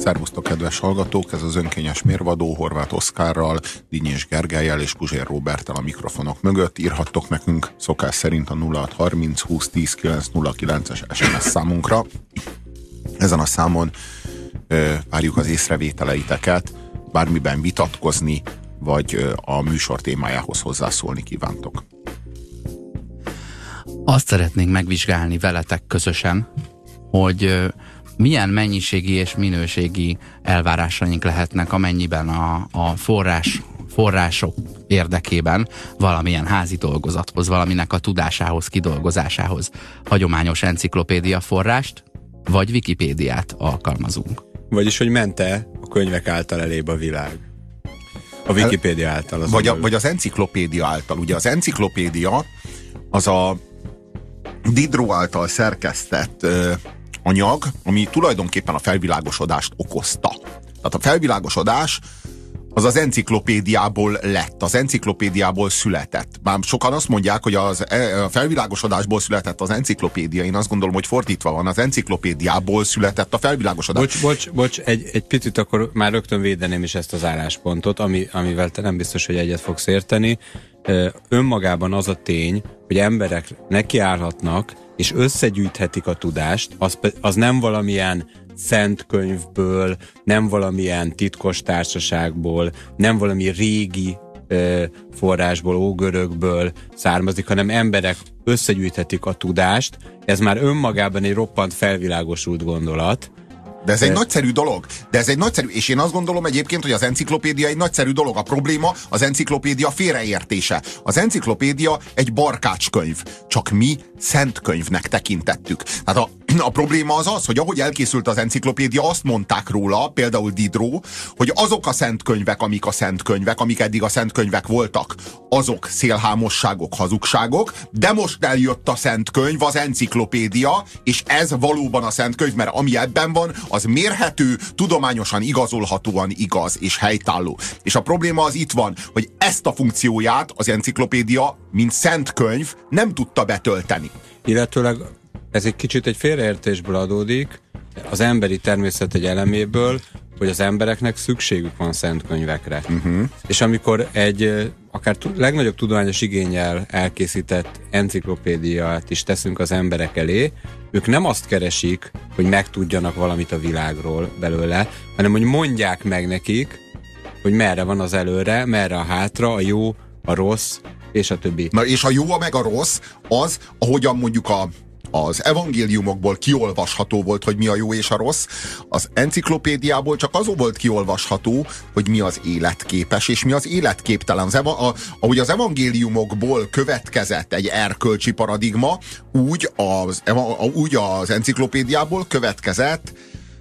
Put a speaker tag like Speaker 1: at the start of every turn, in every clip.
Speaker 1: Szervusztok, kedves hallgatók! Ez az önkényes mérvadó Horváth Oszkárral, Dinnyés Gergellyel és Puzsér Róberttel a mikrofonok mögött. Írhattok nekünk szokás szerint a 0630 20 10 909-es SMS számunkra. Ezen a számon várjuk az észrevételeiteket, bármiben vitatkozni, vagy a műsor témájához hozzászólni kívántok.
Speaker 2: Azt szeretnénk megvizsgálni veletek közösen, hogy milyen mennyiségi és minőségi elvárásaink lehetnek, amennyiben a források érdekében valamilyen házi dolgozathoz, valaminek a tudásához, kidolgozásához hagyományos enciklopédia forrást, vagy Wikipédiát alkalmazunk.
Speaker 3: Vagyis, hogy ment-e a könyvek által elébb a világ? A Wikipédia által.
Speaker 1: Vagy az enciklopédia által. Ugye az enciklopédia az a Diderot által szerkesztett anyag, ami tulajdonképpen a felvilágosodást okozta. Tehát a felvilágosodás az az enciklopédiából lett, az enciklopédiából született. Bár sokan azt mondják, hogy a felvilágosodásból született az enciklopédia, én azt gondolom, hogy fordítva van, az enciklopédiából született a felvilágosodás.
Speaker 3: Bocs, egy picit akkor már rögtön védeném is ezt az álláspontot, amivel te nem biztos, hogy egyet fogsz érteni. Önmagában az a tény, hogy emberek nekiállhatnak, és összegyűjthetik a tudást, az nem valamilyen szent könyvből, nem valamilyen titkos társaságból, nem valami régi forrásból, ógörökből származik, hanem emberek összegyűjthetik a tudást. Ez már önmagában egy roppant felvilágosult gondolat.
Speaker 1: De ez egy nagyszerű dolog. És én azt gondolom egyébként, hogy az enciklopédia egy nagyszerű dolog. A probléma az enciklopédia félreértése. Az enciklopédia egy barkácskönyv. Csak mi szent könyvnek tekintettük. Hát a probléma az, hogy ahogy elkészült az enciklopédia, azt mondták róla, például Diderot, hogy azok a szent könyvek, amik eddig a szent könyvek voltak, azok szélhámosságok, hazugságok, de most eljött a szent könyv, az enciklopédia, és ez valóban a szent könyv, mert ami ebben van, az mérhető, tudományosan igazolhatóan igaz és helytálló. És a probléma az itt van, hogy ezt a funkcióját az enciklopédia, mint szent könyv nem tudta betölteni.
Speaker 3: Illetőleg ez egy kicsit egy félreértésből adódik, az emberi természet egy eleméből, hogy az embereknek szükségük van szent könyvekre. És amikor egy akár legnagyobb tudományos igénnyel elkészített enciklopédiát is teszünk az emberek elé, ők nem azt keresik, hogy megtudjanak valamit a világról belőle, hanem hogy mondják meg nekik, hogy merre van az előre, merre a hátra, a jó, a rossz, és a többi.
Speaker 1: Na és a jó, meg a rossz az, ahogyan mondjuk az evangéliumokból kiolvasható volt, hogy mi a jó és a rossz, az enciklopédiából csak az volt kiolvasható, hogy mi az életképes, és mi az életképtelen. Ahogy az evangéliumokból következett egy erkölcsi paradigma, úgy az enciklopédiából következett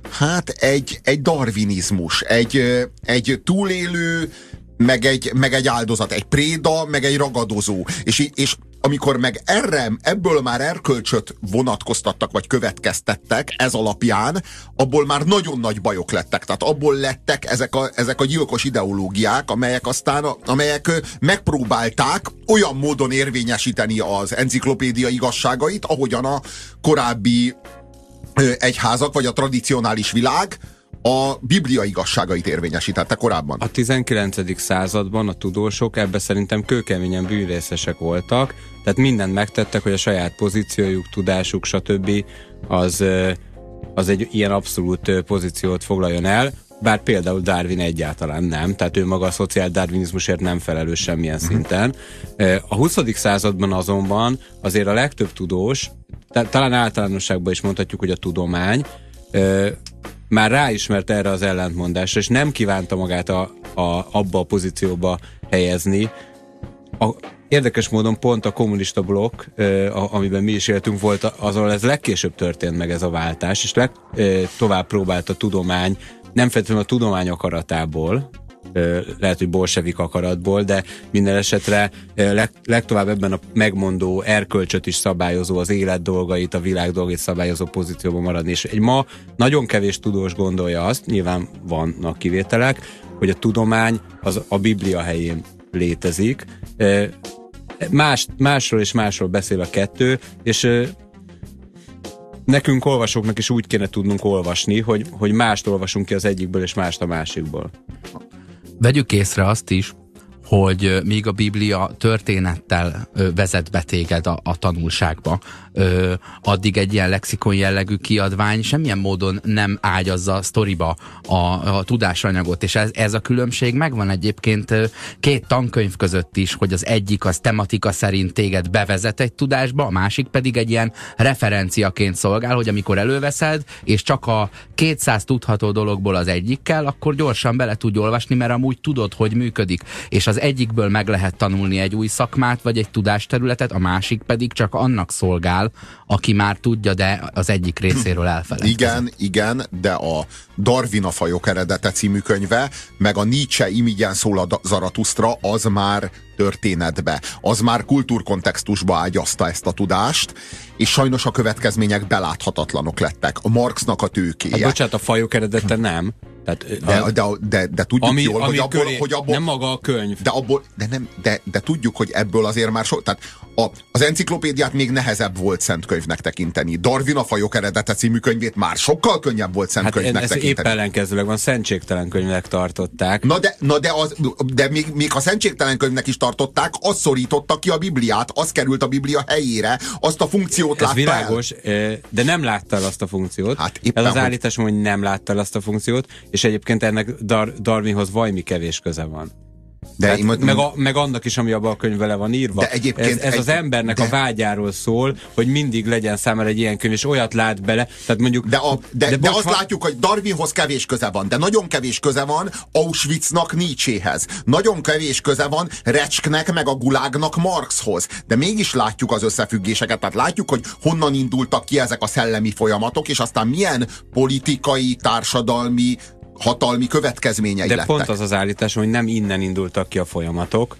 Speaker 1: egy darwinizmus, egy túlélő, meg egy áldozat, egy préda, meg egy ragadozó. És amikor meg ebből már erkölcsöt vonatkoztattak, vagy következtettek ez alapján, abból már nagyon nagy bajok lettek. Tehát abból lettek ezek a gyilkos ideológiák, amelyek megpróbálták olyan módon érvényesíteni az enciklopédia igazságait, ahogyan a korábbi egyházak, vagy a tradicionális világ a Biblia igazságait érvényesítette korábban.
Speaker 3: A 19. században a tudósok ebbe szerintem kőkeményen bűnrészesek voltak, tehát mindent megtettek, hogy a saját pozíciójuk, tudásuk, stb. Az egy ilyen abszolút pozíciót foglaljon el, bár például Darwin egyáltalán nem, tehát ő maga a szociáldarwinizmusért nem felelős semmilyen szinten. A 20. században azonban azért a legtöbb tudós, talán általánosságban is mondhatjuk, hogy a tudomány már ráismert erre az ellentmondásra, és nem kívánta magát abba a pozícióba helyezni. Érdekes módon pont a kommunista blokk, amiben mi is éltünk, volt azon, ez legkésőbb történt meg ez a váltás, és tovább próbált a tudomány, nem feltétlenül a tudomány akaratából, lehet, hogy bolsevik akaratból, de minden esetre legtovább ebben a megmondó, erkölcsöt is szabályozó, az élet dolgait, a világ dolgait szabályozó pozícióban maradni. És ma nagyon kevés tudós gondolja azt, nyilván vannak kivételek, hogy a tudomány az a Biblia helyén létezik. Másról és másról beszél a kettő, és nekünk olvasóknak is úgy kéne tudnunk olvasni, hogy mást olvasunk ki az egyikből, és mást a másikból.
Speaker 2: Vegyük észre azt is, hogy míg a Biblia történettel vezet be téged a tanulságba, addig egy ilyen lexikon jellegű kiadvány semmilyen módon nem ágyazza a sztoriba a tudásanyagot, és ez a különbség megvan egyébként két tankönyv között is, hogy az egyik az tematika szerint téged bevezet egy tudásba, a másik pedig egy ilyen referenciaként szolgál, hogy amikor előveszed, és csak a 200 tudható dologból az egyikkel, akkor gyorsan bele tudj olvasni, mert amúgy tudod, hogy működik, és az egyikből meg lehet tanulni egy új szakmát, vagy egy tudásterületet, a másik pedig csak annak szolgál, aki már tudja, de az egyik részéről elfelejtkezik.
Speaker 1: Igen, de a Darwin a fajok eredete című könyve, meg a Nietzsche Imigyen szól a Zaratusztra, az már történetbe, az már kultúrkontextusba ágyazta ezt a tudást, és sajnos a következmények beláthatatlanok lettek. A Marxnak a tőkéje.
Speaker 3: Hát bocsánat, a fajok eredete nem. Tehát,
Speaker 1: de tudjuk jól, hogy abból...
Speaker 3: Nem maga a könyv.
Speaker 1: De tudjuk, hogy ebből azért már tehát az enciklopédiát még nehezebb volt szent könyvnek tekinteni. Darwin a fajok eredete című könyvét már sokkal könnyebb volt szent könyvnek tekinteni.
Speaker 3: Épp ellenkezőleg van, szentségtelen könyvnek tartották.
Speaker 1: De még ha szentségtelen könyvnek is tartották, az szorította ki a Bibliát, az került a Biblia helyére, azt a funkciót látta
Speaker 3: világos, de nem látta el azt a funkciót.
Speaker 1: Hát éppen,
Speaker 3: ez az állítás, hogy nem látta el azt a funkciót, és egyébként ennek Darwinhoz vajmi kevés köze van. Meg annak is, ami abban a könyvben le van írva. Ez az embernek a vágyáról szól, hogy mindig legyen számára egy ilyen könyv, és olyat lát bele. Tehát mondjuk,
Speaker 1: de azt látjuk, hogy Darwinhoz kevés köze van, de nagyon kevés köze van Auschwitznak, Nietzséhez. Nagyon kevés köze van Recsknek, meg a Gulágnak, Marxhoz. De mégis látjuk az összefüggéseket, tehát látjuk, hogy honnan indultak ki ezek a szellemi folyamatok, és aztán milyen politikai, társadalmi, hatalmi következményei lettek.
Speaker 3: De pont az az állítás, hogy nem innen indultak ki a folyamatok,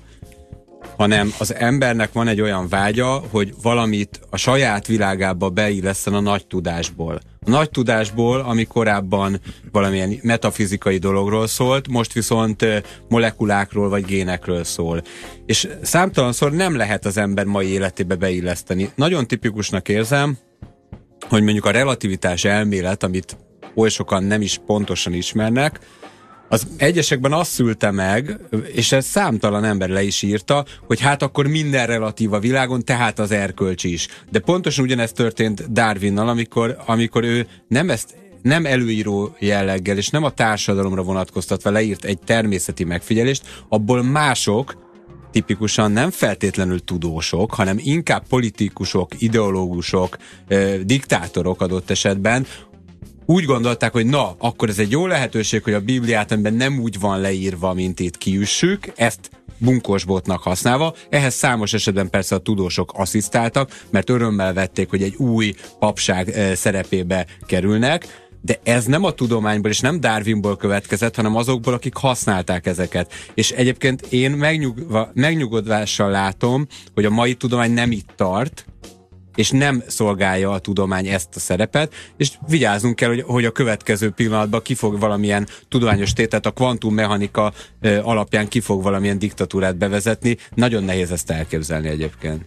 Speaker 3: hanem az embernek van egy olyan vágya, hogy valamit a saját világába beilleszten a nagy tudásból. A nagy tudásból, ami korábban valamilyen metafizikai dologról szólt, most viszont molekulákról vagy génekről szól. És számtalanszor nem lehet az ember mai életébe beilleszteni. Nagyon tipikusnak érzem, hogy mondjuk a relativitás elmélet, amit oly sokan nem is pontosan ismernek, az egyesekben azt szülte meg, és ez számtalan ember le is írta, hogy hát akkor minden relatív a világon, tehát az erkölcs is. De pontosan ugyanezt történt Darwinnal, amikor ő nem előíró jelleggel, és nem a társadalomra vonatkoztatva leírt egy természeti megfigyelést, abból mások, tipikusan nem feltétlenül tudósok, hanem inkább politikusok, ideológusok, diktátorok adott esetben, úgy gondolták, hogy na, akkor ez egy jó lehetőség, hogy a Bibliát, amiben nem úgy van leírva, mint itt kiüssük, ezt bunkósbotnak használva. Ehhez számos esetben persze a tudósok asszisztáltak, mert örömmel vették, hogy egy új papság szerepébe kerülnek, de ez nem a tudományból és nem Darwinból következett, hanem azokból, akik használták ezeket. És egyébként én megnyugodvással látom, hogy a mai tudomány nem itt tart, és nem szolgálja a tudomány ezt a szerepet, és vigyázzunk kell, hogy a következő pillanatban ki fog valamilyen tudományos tételt, a kvantummechanika alapján ki fog valamilyen diktatúrát bevezetni. Nagyon nehéz ezt elképzelni egyébként.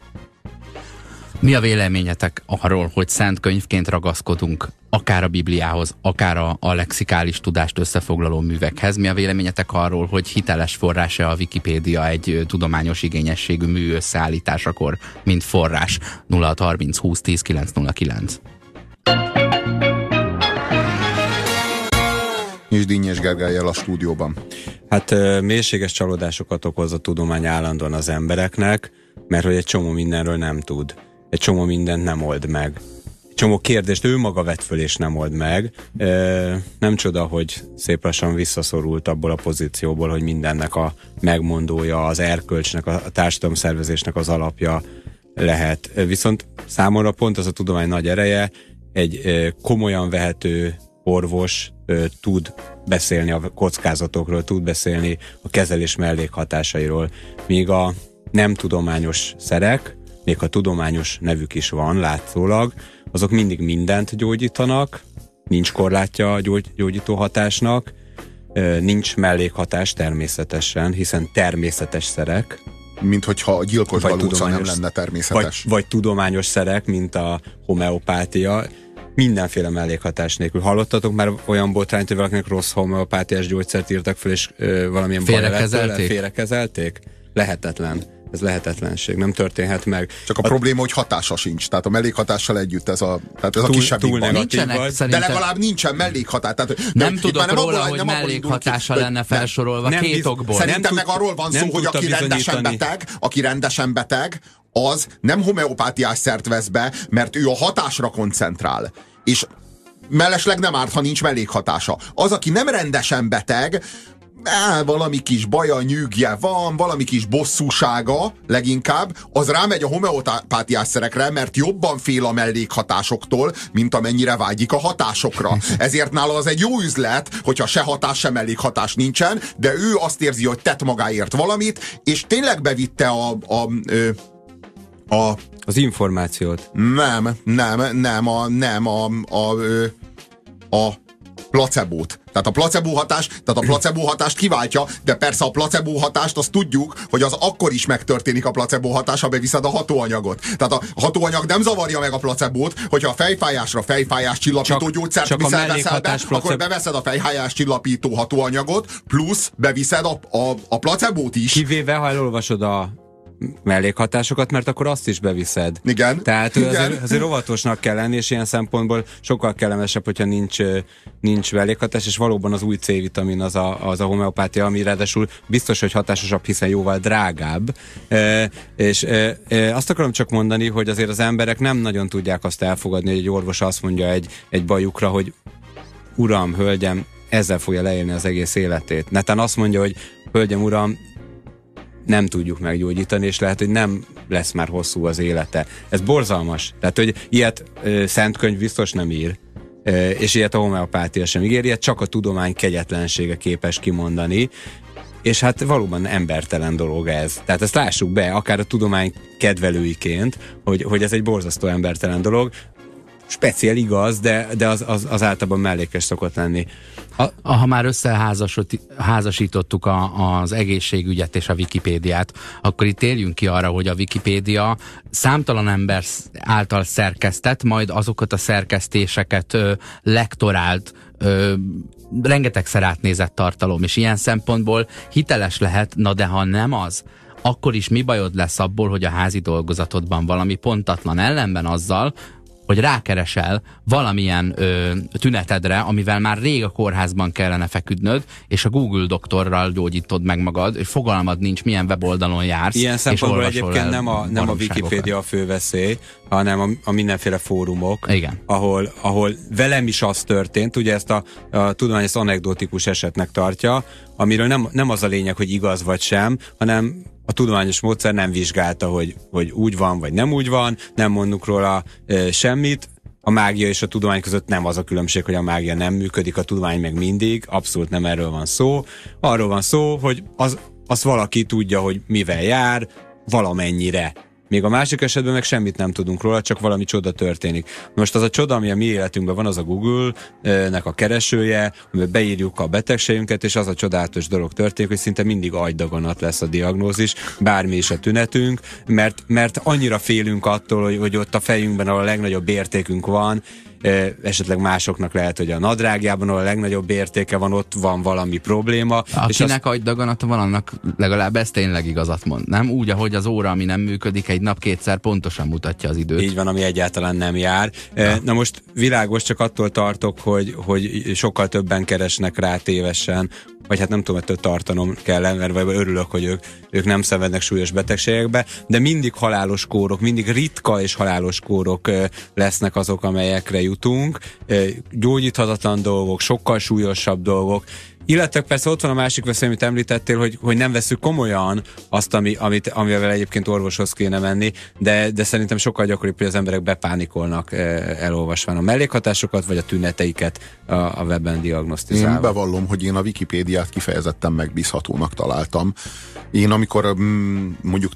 Speaker 2: Mi a véleményetek arról, hogy szent könyvként ragaszkodunk akár a Bibliához, akár a lexikális tudást összefoglaló művekhez? Mi a véleményetek arról, hogy hiteles forrása a Wikipédia egy tudományos igényességű mű összeállításakor, mint forrás? 0630 20 10 909.
Speaker 1: És Dinnyés Gergellyel a stúdióban.
Speaker 3: Hát mélységes csalódásokat okoz a tudomány állandóan az embereknek, mert hogy egy csomó mindenről nem tud. Egy csomó mindent nem old meg. Egy csomó kérdést ő maga vet föl és nem old meg. Nem csoda, hogy szép lassan visszaszorult abból a pozícióból, hogy mindennek a megmondója, az erkölcsnek, a társadalomszervezésnek az alapja lehet. Viszont számomra pont az a tudomány nagy ereje, egy komolyan vehető orvos tud beszélni a kockázatokról, tud beszélni a kezelés mellékhatásairól, míg a nem tudományos szerek, még ha tudományos nevük is van, látszólag, azok mindig mindent gyógyítanak, nincs korlátja a gyógyító hatásnak, nincs mellékhatás természetesen, hiszen természetes szerek.
Speaker 1: Mint hogyha a gyilkos galóca nem lenne természetes.
Speaker 3: Vagy tudományos szerek, mint a homeopátia. mindenféle mellékhatás nélkül. Hallottatok már olyan botrányt, hogy valakinek rossz homeopátiás gyógyszert írtak fel, és valamilyen félrekezelték? Lehetetlen. Ez lehetetlenség, nem történhet meg.
Speaker 1: Csak a probléma, hogy hatása sincs. Tehát a mellékhatással együtt ez a kisebbik baj. De legalább nincsen mellékhatás. Tehát,
Speaker 2: nem tudok róla, hogy mellékhatása lenne felsorolva két okból.
Speaker 1: Szerintem meg arról van szó, hogy aki rendesen beteg, az nem homeopátiás szert vesz be, mert ő a hatásra koncentrál. És mellesleg nem árt, ha nincs mellékhatása. Az, aki nem rendesen beteg, valami kis baja, nyűgje van, valami kis bosszúsága leginkább, az rámegy a homeopátiás szerekre, mert jobban fél a mellékhatásoktól, mint amennyire vágyik a hatásokra. Ezért nála az egy jó üzlet, hogyha se hatás, se mellékhatás nincsen, de ő azt érzi, hogy tett magáért valamit, és tényleg bevitte
Speaker 3: az információt.
Speaker 1: A placebót. Tehát a placebo hatást kiváltja, de persze a placebo hatást azt tudjuk, hogy az akkor is megtörténik a placebo hatás, ha beviszed a hatóanyagot. Tehát a hatóanyag nem zavarja meg a placebót, hogyha a fejfájásra fejfájás csillapító gyógyszert veszel be, akkor beveszed a fejfájás csillapító hatóanyagot, plusz beviszed a placebót is.
Speaker 3: Kivéve, ha elolvasod a mellékhatásokat, mert akkor azt is beviszed.
Speaker 1: Igen.
Speaker 3: Tehát azért óvatosnak kell lenni, és ilyen szempontból sokkal kellemesebb, hogyha nincs mellékhatás, és valóban az új C-vitamin az a homeopátia, ami ráadásul biztos, hogy hatásosabb, hiszen jóval drágább. És azt akarom csak mondani, hogy azért az emberek nem nagyon tudják azt elfogadni, hogy egy orvos azt mondja egy bajukra, hogy uram, hölgyem, ezzel fogja leélni az egész életét. Netán azt mondja, hogy hölgyem, uram, nem tudjuk meggyógyítani, és lehet, hogy nem lesz már hosszú az élete. Ez borzalmas. Tehát, hogy ilyet Szentkönyv biztos nem ír, és ilyet a homeopátia sem ígér, ilyet csak a tudomány kegyetlensége képes kimondani, és hát valóban embertelen dolog ez. Tehát ezt lássuk be, akár a tudomány kedvelőiként, hogy ez egy borzasztó embertelen dolog. Speciál igaz, de az általában mellékes szokott lenni.
Speaker 2: Ha már összeházasítottuk az egészségügyet és a Wikipédiát, akkor itt térjünk ki arra, hogy a Wikipédia számtalan ember által szerkesztett, majd azokat a szerkesztéseket lektorált, rengetegszer átnézett tartalom, és ilyen szempontból hiteles lehet, na de ha nem az, akkor is mi bajod lesz abból, hogy a házi dolgozatodban valami pontatlan, ellenben azzal, hogy rákeresel valamilyen tünetedre, amivel már rég a kórházban kellene feküdnöd, és a Google doktorral gyógyítod meg magad, és fogalmad nincs, milyen weboldalon jársz.
Speaker 3: Ilyen szempontból egyébként nem a Wikipédia a fő veszély, hanem a mindenféle fórumok,
Speaker 2: igen,
Speaker 3: ahol velem is az történt, ugye ezt a tudomány ezt anekdotikus esetnek tartja, amiről nem az a lényeg, hogy igaz vagy sem, hanem a tudományos módszer nem vizsgálta, hogy úgy van, vagy nem úgy van, nem mondunk róla semmit. A mágia és a tudomány között nem az a különbség, hogy a mágia nem működik, a tudomány meg mindig, abszolút nem erről van szó. Arról van szó, hogy az valaki tudja, hogy mivel jár, valamennyire. Még a másik esetben meg semmit nem tudunk róla, csak valami csoda történik. Most az a csoda, ami a mi életünkben van, az a Google-nek a keresője, amiben beírjuk a betegségünket, és az a csodálatos dolog történik, hogy szinte mindig agydaganat lesz a diagnózis, bármi is a tünetünk, mert annyira félünk attól, hogy ott a fejünkben, ahol a legnagyobb értékünk van, esetleg másoknak lehet, hogy a nadrágjában, ahol a legnagyobb értéke van, ott van valami probléma.
Speaker 2: Akinek agydaganata van, annak legalább ez tényleg igazat mond. Nem úgy, ahogy az óra, ami nem működik, egy nap kétszer pontosan mutatja az időt.
Speaker 3: Így van, ami egyáltalán nem jár. Na most világos, csak attól tartok, hogy sokkal többen keresnek rá tévesen, vagy hát nem tudom, ettől tartanom kell, mert vagy örülök, hogy ők nem szenvednek súlyos betegségekbe, de mindig halálos kórok, mindig ritka és halálos kórok lesznek azok, amelyekre jutunk. Gyógyíthatatlan dolgok, sokkal súlyosabb dolgok. Illetve persze ott van a másik veszély, amit említettél, hogy nem veszük komolyan azt, amivel egyébként orvoshoz kéne menni, de szerintem sokkal gyakoribb, hogy az emberek bepánikolnak elolvasván a mellékhatásokat, vagy a tüneteiket a webben diagnosztizálva.
Speaker 1: Én bevallom, hogy én a Wikipédiát kifejezetten megbízhatónak találtam. Én amikor mondjuk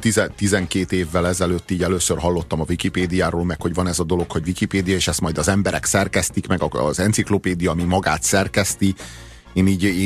Speaker 1: 12 évvel ezelőtt így először hallottam a Wikipédiáról, meg hogy van ez a dolog, hogy Wikipédia, és ezt majd az emberek szerkesztik, meg az enciklopédia, ami magát szerkeszti, én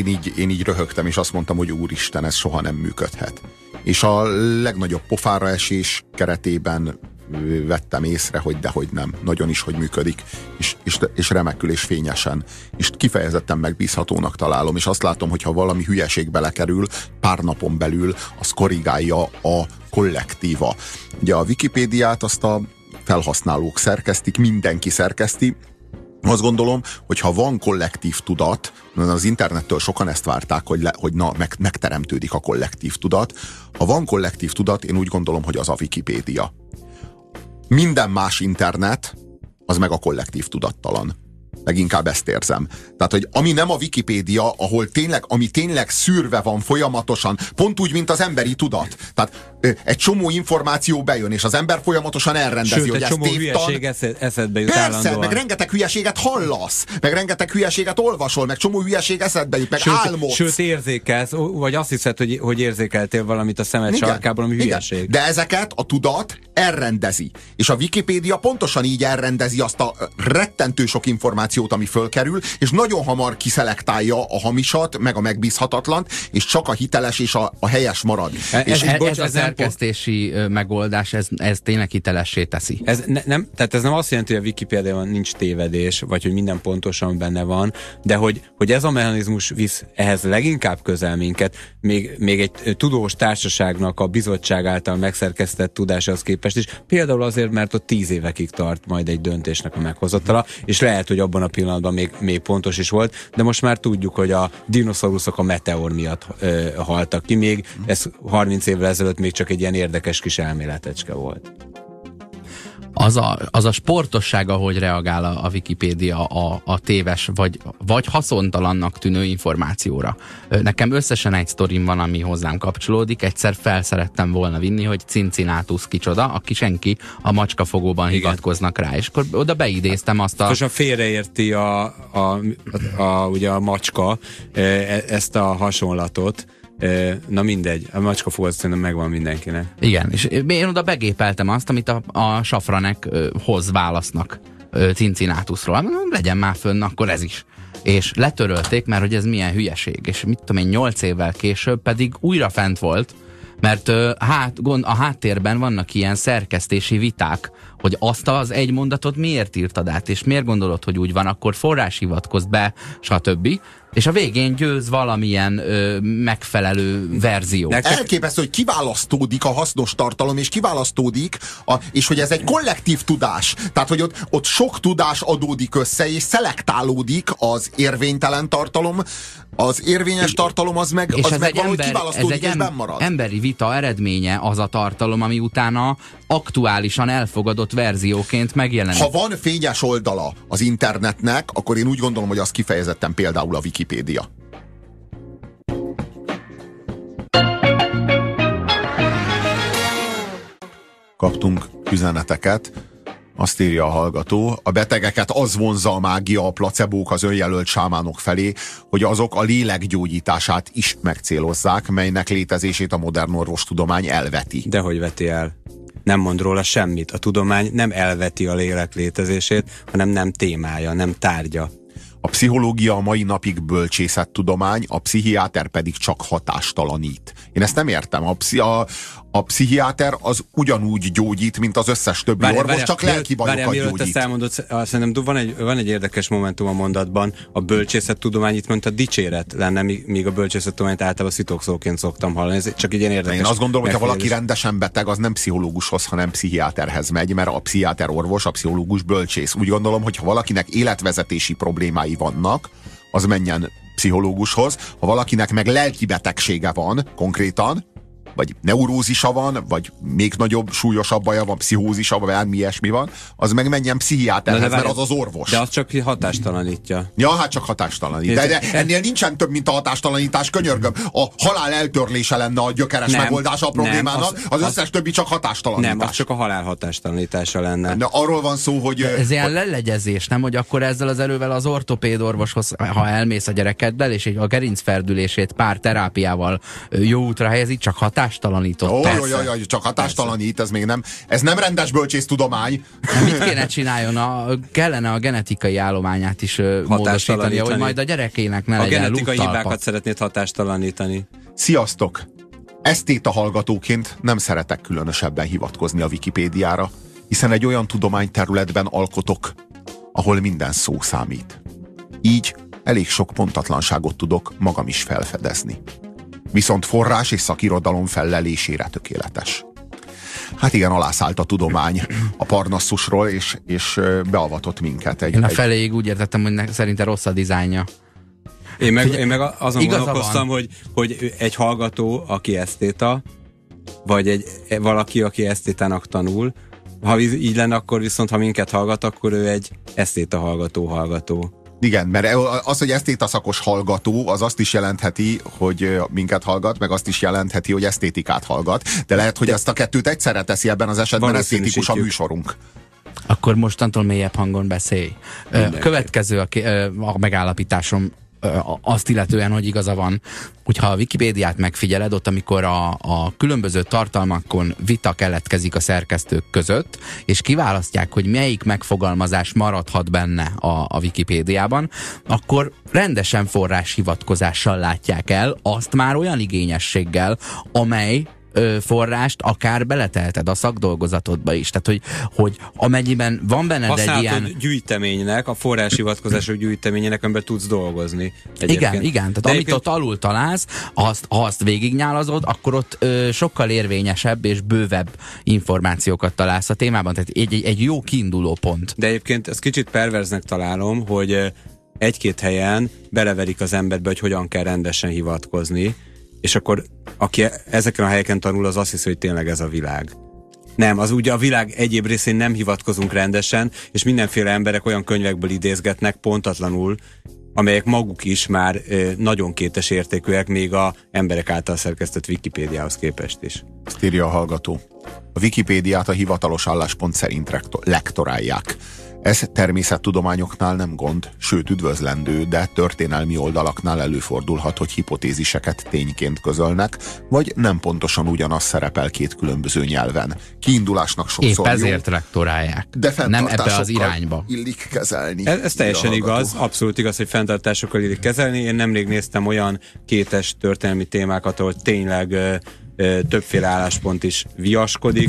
Speaker 1: így röhögtem, és azt mondtam, hogy úristen, ez soha nem működhet. És a legnagyobb pofára esés keretében vettem észre, hogy dehogy nem. Nagyon is, hogy működik. És remekül és fényesen. És kifejezetten megbízhatónak találom. És azt látom, hogy ha valami hülyeség belekerül, pár napon belül az korrigálja a kollektíva. Ugye a Wikipédiát azt a felhasználók szerkesztik, mindenki szerkeszti. Azt gondolom, hogy ha van kollektív tudat, az internettől sokan ezt várták, hogy megteremtődik a kollektív tudat. Ha van kollektív tudat, én úgy gondolom, hogy az a Wikipédia. Minden más internet, az meg a kollektív tudattalan. Leginkább ezt érzem. Tehát, hogy ami nem a Wikipédia, ami tényleg szűrve van folyamatosan, pont úgy, mint az emberi tudat. Tehát egy csomó információ bejön, és az ember folyamatosan elrendezi,
Speaker 3: sőt,
Speaker 1: hogy
Speaker 3: egy csomó hülyeség eszedbe jut állandóan.
Speaker 1: Meg rengeteg hülyeséget hallasz, meg rengeteg hülyeséget olvasol, meg csomó hülyeség eszedbe jut, meg álmodsz.
Speaker 3: Sőt, érzékelsz, vagy azt hiszed, hogy érzékeltél valamit a szemed sarkában, ami hülyeség.
Speaker 1: Igen. De ezeket a tudat elrendezi. És a Wikipédia pontosan így elrendezi azt a rettentő sok információt, ami fölkerül, és nagyon hamar kiszelektálja a hamisat, meg a megbízhatatlant, és csak a hiteles és a helyes marad.
Speaker 2: Ez a szerkesztési megoldás, ez tényleg hitelessé teszi.
Speaker 3: Tehát ez nem azt jelenti, hogy a Wikipédiában nincs tévedés, vagy hogy minden pontosan benne van, de hogy ez a mechanizmus visz ehhez leginkább közel minket, még egy tudós társaságnak a bizottság által megszerkesztett tudásához képest is, például azért, mert ott 10 évekig tart majd egy döntésnek a meghozatala, és lehet, hogy abban a pillanatban még pontos is volt, de most már tudjuk, hogy a dinoszauruszok a meteor miatt haltak ki, még ez 30 évvel ezelőtt még csak egy ilyen érdekes kis elméletecske volt.
Speaker 2: Az a sportosság, ahogy reagál a Wikipédia a téves vagy haszontalannak tűnő információra. Nekem összesen egy sztorim van, ami hozzám kapcsolódik. Egyszer felszerettem volna vinni, hogy Cincinnatus kicsoda, aki senki, a macskafogóban hivatkoznak rá. És akkor oda beidéztem azt a...
Speaker 3: Most félreérti ugye a macska ezt a hasonlatot. Na mindegy, a macskafogó szerintem megvan mindenkinek.
Speaker 2: Igen, és én oda begépeltem azt, amit a Safranek hoz válasznak Cincinnatusról. Legyen már fönn, akkor ez is. És letörölték, mert hogy ez milyen hülyeség. És mit tudom én, 8 évvel később pedig újra fent volt, mert a háttérben vannak ilyen szerkesztési viták, hogy azt az egy mondatot miért írtad át, és miért gondolod, hogy úgy van, akkor forrás hivatkozz be, stb. És a végén győz valamilyen megfelelő verzió.
Speaker 1: Elképesztő, hogy kiválasztódik a hasznos tartalom, és kiválasztódik, és hogy ez egy kollektív tudás. Tehát, hogy ott sok tudás adódik össze, és szelektálódik az érvénytelen tartalom, az érvényes tartalom az meg valahogy kiválasztódik, és bennmarad.
Speaker 2: Emberi vita eredménye az a tartalom, ami utána aktuálisan elfogadott verzióként megjelenik.
Speaker 1: Ha van fényes oldala az internetnek, akkor én úgy gondolom, hogy az kifejezetten például a Wikipédia. Kaptunk üzeneteket. Azt írja a hallgató, a betegeket az vonzza a mágia, a placebók, az önjelölt sámánok felé, hogy azok a lélek gyógyítását is megcélozzák, melynek létezését a modern orvostudomány elveti.
Speaker 3: Dehogy veti el. Nem mond róla semmit. A tudomány nem elveti a lélek létezését, hanem nem témája, nem tárgya.
Speaker 1: A pszichológia a mai napig bölcsészettudomány, a pszichiáter pedig csak hatástalanít. Én ezt nem értem. A pszichiáter az ugyanúgy gyógyít, mint az összes többi orvos, csak lelki bajokat gyógyít.
Speaker 3: Ezt elmondod, szerintem van egy érdekes momentum a mondatban. A bölcsészettudomány itt mondta dicséret lenne, míg a bölcsészettudományt általában szitokszóként szoktam hallani. Ez csak egy ilyen érdekes.
Speaker 1: Én azt gondolom, hogy ha valaki rendesen beteg, az nem pszichológushoz, hanem pszichiáterhez megy, mert a pszichiáter orvos, a pszichológus bölcsész. Úgy gondolom, hogy ha valakinek életvezetési problémái vannak, az menjen pszichológushoz. Ha valakinek meg lelki betegsége van konkrétan, vagy neurózisa van, vagy még nagyobb, súlyosabb baja van, pszichózisa, vagy bármi ilyesmi van, az meg menjen pszichiáterhez, mert az az orvos.
Speaker 3: De az csak hatástalanítja.
Speaker 1: Ja, hát csak hatástalanít. De ennél nincsen több, mint a hatástalanítás, könyörgöm. A halál eltörlése lenne a gyökeres megoldása a problémának, az összes többi csak hatástalanítás.
Speaker 3: Nem, az csak a halál hatástalanítása lenne.
Speaker 1: De arról van szó, hogy...
Speaker 2: Ez ilyen lelegyezés, nem? Hogy akkor ezzel az erővel az ortopéd orvoshoz, ha elmész a gyerekeddel, és a gerincferdülését pár terápiával jó útra helyezi, csak hatástalanított.
Speaker 1: Csak hatástalanít, ez nem rendes bölcsésztudomány.
Speaker 2: Mit kéne csináljon? Kellene a genetikai állományát is módosítani, hogy majd a gyerekének ne legyen lúttalpa.
Speaker 3: A genetikai hibákat szeretnéd hatástalanítani.
Speaker 1: Sziasztok! Esztéta hallgatóként nem szeretek különösebben hivatkozni a Wikipédiára, hiszen egy olyan tudományterületben alkotok, ahol minden szó számít. Így elég sok pontatlanságot tudok magam is felfedezni. Viszont forrás és szakirodalom fellelésére tökéletes. Hát igen, alászállt a tudomány a Parnasszusról, és beavatott minket.
Speaker 2: Én a feléig úgy értettem, hogy szerinte rossz a dizájnja.
Speaker 3: Én meg azon gondolkoztam, hogy egy hallgató, aki esztéta, vagy valaki, aki esztétának tanul, ha így lenne, akkor viszont, ha minket hallgat, akkor ő egy esztéta hallgató.
Speaker 1: Igen, mert az, hogy esztéta szakos hallgató, az azt is jelentheti, hogy minket hallgat, meg azt is jelentheti, hogy esztétikát hallgat. De lehet, hogy ezt a kettőt egyszerre teszi ebben az esetben, esztétikus a műsorunk.
Speaker 2: Akkor mostantól mélyebb hangon beszélj. Következő a megállapításom azt illetően, hogy igaza van, hogyha a Wikipédiát megfigyeled, ott amikor a különböző tartalmakon vita keletkezik a szerkesztők között, és kiválasztják, hogy melyik megfogalmazás maradhat benne a Wikipédiában, akkor rendesen forráshivatkozással látják el, azt már olyan igényességgel, amely forrást akár beletelted a szakdolgozatodba is. Tehát, hogy amennyiben van benned egy ilyen...
Speaker 3: gyűjteménynek, a forráshivatkozások gyűjteményének, amiben tudsz dolgozni.
Speaker 2: Igen. Tehát amit ott alul találsz, ha azt végignyálazod, akkor ott sokkal érvényesebb és bővebb információkat találsz a témában. Tehát egy jó kiinduló pont.
Speaker 3: De egyébként ezt kicsit perverznek találom, hogy egy-két helyen beleverik az emberbe, hogy hogyan kell rendesen hivatkozni, és akkor aki ezeken a helyeken tanul, az azt hiszi, hogy tényleg ez a világ. Nem, az ugye a világ egyéb részén nem hivatkozunk rendesen, és mindenféle emberek olyan könyvekből idézgetnek pontatlanul, amelyek maguk is már nagyon kétes értékűek, még a emberek által szerkesztett Wikipédiához képest is.
Speaker 1: Ezt írja a hallgató. A Wikipédiát a hivatalos álláspont szerint lektorálják. Ez természettudományoknál nem gond, sőt üdvözlendő, de történelmi oldalaknál előfordulhat, hogy hipotéziseket tényként közölnek, vagy nem pontosan ugyanaz szerepel két különböző nyelven. Kiindulásnak sokszor
Speaker 2: épp ezért lektorálják.
Speaker 1: De
Speaker 2: nem ebbe az irányba.
Speaker 1: Illik kezelni.
Speaker 3: Ez teljesen igaz, abszolút igaz, hogy fenntartásokkal illik kezelni. Én nemrég néztem olyan kétes történelmi témákat, ahol tényleg többféle álláspont is viaskodik.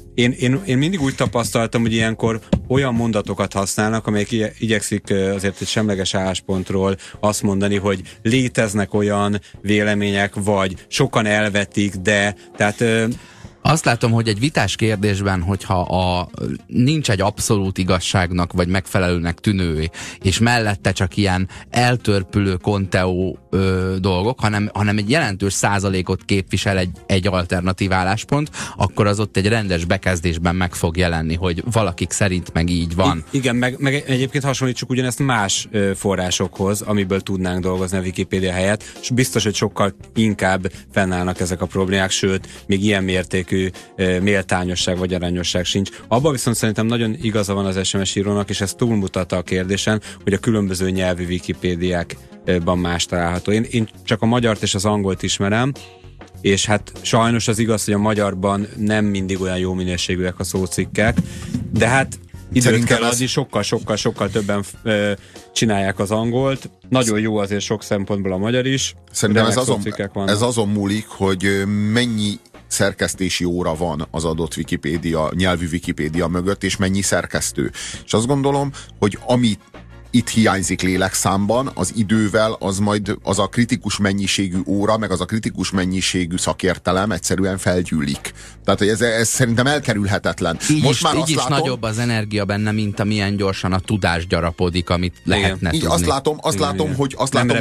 Speaker 3: Én mindig úgy tapasztaltam, hogy ilyenkor olyan mondatokat használnak, amelyek igyekszik azért egy semleges álláspontról azt mondani, hogy léteznek olyan vélemények, vagy sokan elvetik, de tehát...
Speaker 2: Azt látom, hogy egy vitás kérdésben, hogyha nincs egy abszolút igazságnak, vagy megfelelőnek tűnő, és mellette csak ilyen eltörpülő konteó dolgok, hanem egy jelentős százalékot képvisel egy alternatív álláspont, akkor az ott egy rendes bekezdésben meg fog jelenni, hogy valakik szerint meg így van.
Speaker 3: Igen, meg egyébként hasonlítsuk ugyanezt más forrásokhoz, amiből tudnánk dolgozni a Wikipédia helyett, és biztos, hogy sokkal inkább fennállnak ezek a problémák, sőt, még ilyen mértékű méltányosság vagy arányosság sincs. Abban viszont szerintem nagyon igaza van az SMS írónak, és ez túlmutat a kérdésen, hogy a különböző nyelvű Wikipédiákban más található. Én csak a magyart és az angolt ismerem, és hát sajnos az igaz, hogy a magyarban nem mindig olyan jó minőségűek a szócikkek, de hát időt kell adni, sokkal többen csinálják az angolt. Nagyon jó azért sok szempontból a magyar is.
Speaker 1: Szerintem ez azon múlik, hogy mennyi szerkesztési óra van az adott nyelvű Wikipédia mögött, és mennyi szerkesztő. És azt gondolom, hogy amit itt hiányzik lélekszámban, az idővel az a kritikus mennyiségű óra, meg az a kritikus mennyiségű szakértelem egyszerűen felgyűlik. Tehát, hogy ez szerintem elkerülhetetlen.
Speaker 2: Így is nagyobb az energia benne, mint amilyen gyorsan a tudás gyarapodik, amit lehetne tudni.
Speaker 1: Azt látom, hogy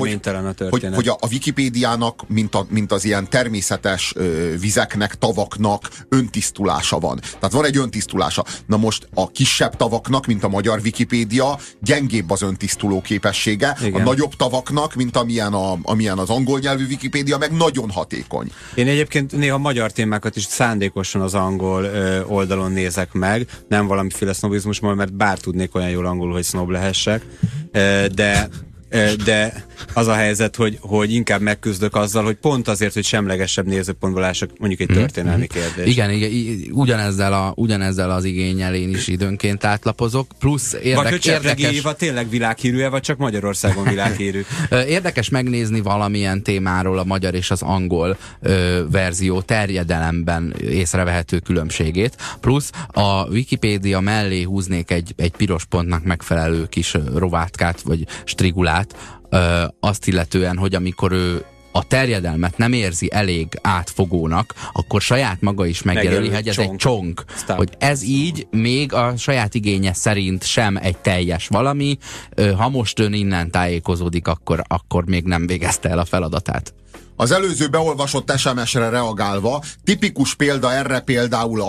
Speaker 1: a Wikipédiának, mint az ilyen természetes vizeknek, tavaknak öntisztulása van. Tehát van egy öntisztulása. Na most a kisebb tavaknak, mint a magyar Wikipédia, gyengébb az öntisztuló képessége. Igen. A nagyobb tavaknak, mint amilyen az angol nyelvű Wikipédia, meg nagyon hatékony.
Speaker 3: Én egyébként néha magyar témákat is szándékosan az angol oldalon nézek meg, nem valamiféle sznobizmusból, mert bár tudnék olyan jól angolul, hogy sznob lehessek, de az a helyzet, hogy inkább megküzdök azzal, hogy pont azért, hogy semlegesebb nézőpontból lássak mondjuk egy történelmi kérdés.
Speaker 2: Igen, ugyanezzel az igénnyel én is időnként átlapozok, plusz
Speaker 3: érdekes... Éva tényleg világhírű-e, vagy csak Magyarországon világhírű?
Speaker 2: Érdekes megnézni valamilyen témáról a magyar és az angol verzió terjedelemben észrevehető különbségét, plusz a Wikipédia mellé húznék egy piros pontnak megfelelő kis rovátkát, vagy strigulát, azt illetően, hogy amikor ő a terjedelmet nem érzi elég átfogónak, akkor saját maga is megjelöli, hogy ez egy csonk. Hogy ez így még a saját igénye szerint sem egy teljes valami. Ha most ön innen tájékozódik, akkor még nem végezte el a feladatát.
Speaker 1: Az előző beolvasott SMS-re reagálva, tipikus példa erre például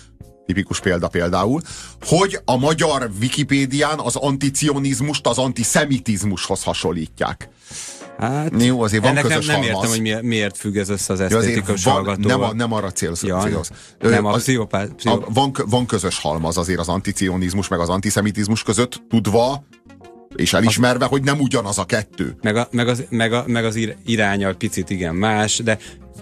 Speaker 1: hogy a magyar Wikipédián az anticionizmust az antiszemitizmushoz hasonlítják.
Speaker 3: Hát,
Speaker 1: jó, azért van közös
Speaker 3: nem
Speaker 1: halmaz.
Speaker 3: értem, hogy miért függ ez össze az esztétikus hallgatóval.
Speaker 1: Nem arra célsz.
Speaker 3: Nem a
Speaker 1: van közös halmaz azért az anticionizmus meg az antiszemitizmus között, tudva és elismerve, hogy nem ugyanaz a kettő.
Speaker 3: Meg az iránya picit igen más, de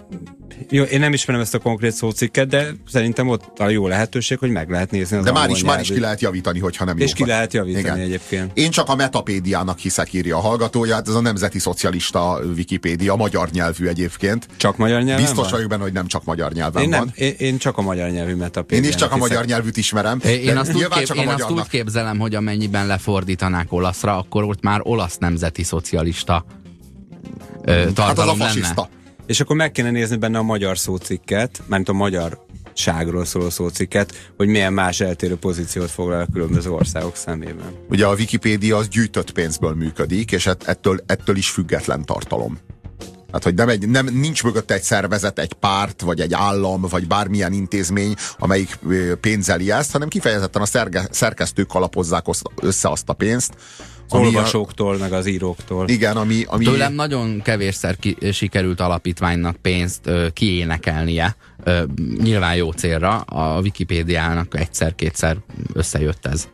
Speaker 3: jó, én nem ismerem ezt a konkrét szócikket, de szerintem ott a jó lehetőség, hogy meg lehet nézni az
Speaker 1: de már is ki lehet javítani, hogyha nem jó.
Speaker 3: És ki lehet javítani, igen. Egyébként.
Speaker 1: Én csak a Metapédiának hiszek, írja a hallgatója, hát ez a nemzeti szocialista Wikipédia, magyar nyelvű egyébként.
Speaker 3: Csak magyar nyelven
Speaker 1: biztos vagyok benne, hogy nem csak magyar nyelven van.
Speaker 3: Én csak a magyar nyelvű Metapédiának
Speaker 1: Én is csak a magyar nyelvűt ismerem.
Speaker 2: Én azt úgy képzelem, hogy amennyiben lefordítanák olaszra, akkor ott már olasz nemzeti szocialista tartalom
Speaker 1: hát az a fasiszta.
Speaker 2: Lenne.
Speaker 3: És akkor meg kéne nézni benne a magyar szócikket, mármint a magyarságról szóló szócikket, hogy milyen más eltérő pozíciót foglal a különböző országok szemében.
Speaker 1: Ugye a Wikipédia az gyűjtött pénzből működik, és ettől is független tartalom. Hát, hogy nincs mögötte egy szervezet, egy párt, vagy egy állam, vagy bármilyen intézmény, amelyik pénzeli ezt, hanem kifejezetten a szerkesztők alapozzák össze azt a pénzt,
Speaker 3: az olvasóktól, meg az íróktól.
Speaker 1: Igen, ami...
Speaker 2: Tőlem nagyon kevésszer sikerült alapítványnak pénzt kiénekelnie. Nyilván jó célra. A Wikipédiának egyszer-kétszer összejött ez.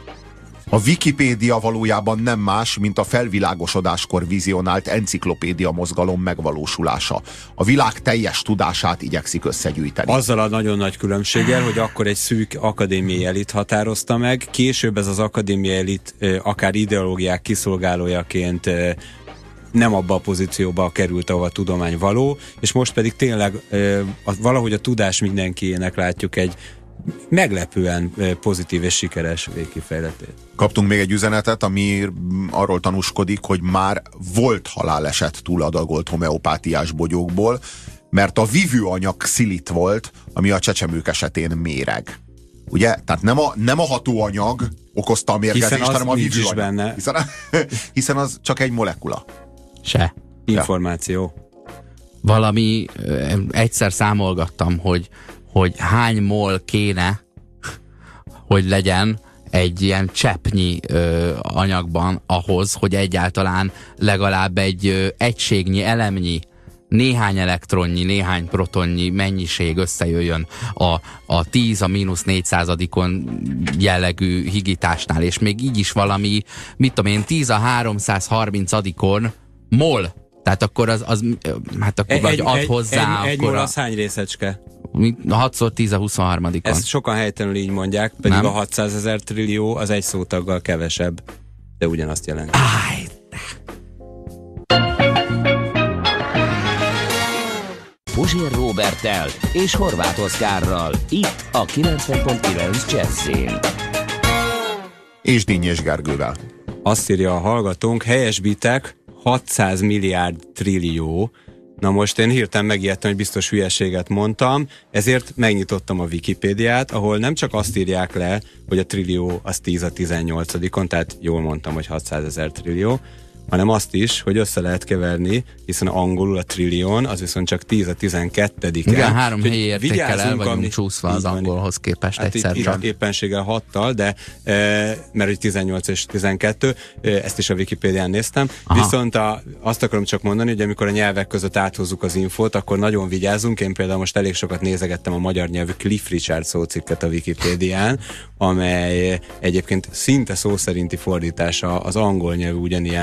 Speaker 1: A Wikipédia valójában nem más, mint a felvilágosodáskor vizionált enciklopédia mozgalom megvalósulása. A világ teljes tudását igyekszik összegyűjteni.
Speaker 3: Azzal a nagyon nagy különbséggel, hogy akkor egy szűk akadémiai elit határozta meg, később ez az akadémiai elit akár ideológiák kiszolgálójaként nem abba a pozícióba került, ahol a tudomány való, és most pedig tényleg valahogy a tudás mindenkiének látjuk egy meglepően pozitív és sikeres végkifejletét.
Speaker 1: Kaptunk még egy üzenetet, ami arról tanúskodik, hogy már volt haláleset túladagolt homeopátiás bogyókból, mert a vívőanyag xilit volt, ami a csecsemők esetén méreg. Ugye? Tehát nem a hatóanyag okozta a mérgezést, hanem a vívőanyag. Hiszen az csak egy molekula.
Speaker 2: Se.
Speaker 3: Információ.
Speaker 2: Valami, egyszer számolgattam, hogy hány mol kéne, hogy legyen egy ilyen cseppnyi anyagban ahhoz, hogy egyáltalán legalább egy egységnyi, elemnyi, néhány elektronnyi, néhány protonnyi mennyiség összejöjjön a 10 a -400-on jellegű higításnál, és még így is valami, mit tudom én, 10 a 330-on mol. Tehát akkor hát akkor vagy ad hozzá.
Speaker 3: Egy mol az hány részecske?
Speaker 2: 6x10 a 23-on.
Speaker 3: Ezt sokan helytelenül így mondják, pedig nem? A 600 000 trillió az egy szótaggal kevesebb, de ugyanazt jelenti.
Speaker 4: Puzsér Róberttel és Horváth Oszkárral, itt a 90.9 Jazzin.
Speaker 1: És Dinnyés Gergővel.
Speaker 3: Azt írja a hallgatónk, helyesbitek 600 milliárd trillió. Na most én hirtelen megijedtem, hogy biztos hülyeséget mondtam, ezért megnyitottam a Wikipédiát, ahol nem csak azt írják le, hogy a trillió az 10 a 18-on, tehát jól mondtam, hogy 600 000 trillió, hanem azt is, hogy össze lehet keverni, hiszen angolul a trillion, az viszont csak 10 a 12-en.
Speaker 2: Igen, 3 helyi értékkel el vagyunk csúszva az angolhoz képest
Speaker 3: hát
Speaker 2: egyszer csak.
Speaker 3: Éppenséggel 6-tal, de mert hogy 18 és 12, ezt is a Wikipédián néztem. Aha. Viszont azt akarom csak mondani, hogy amikor a nyelvek között áthozzuk az infót, akkor nagyon vigyázzunk. Én például most elég sokat nézegettem a magyar nyelvű Cliff Richard szócikket a Wikipédián, amely egyébként szinte szó szerinti fordítása az angol nyelvű ugyanilyen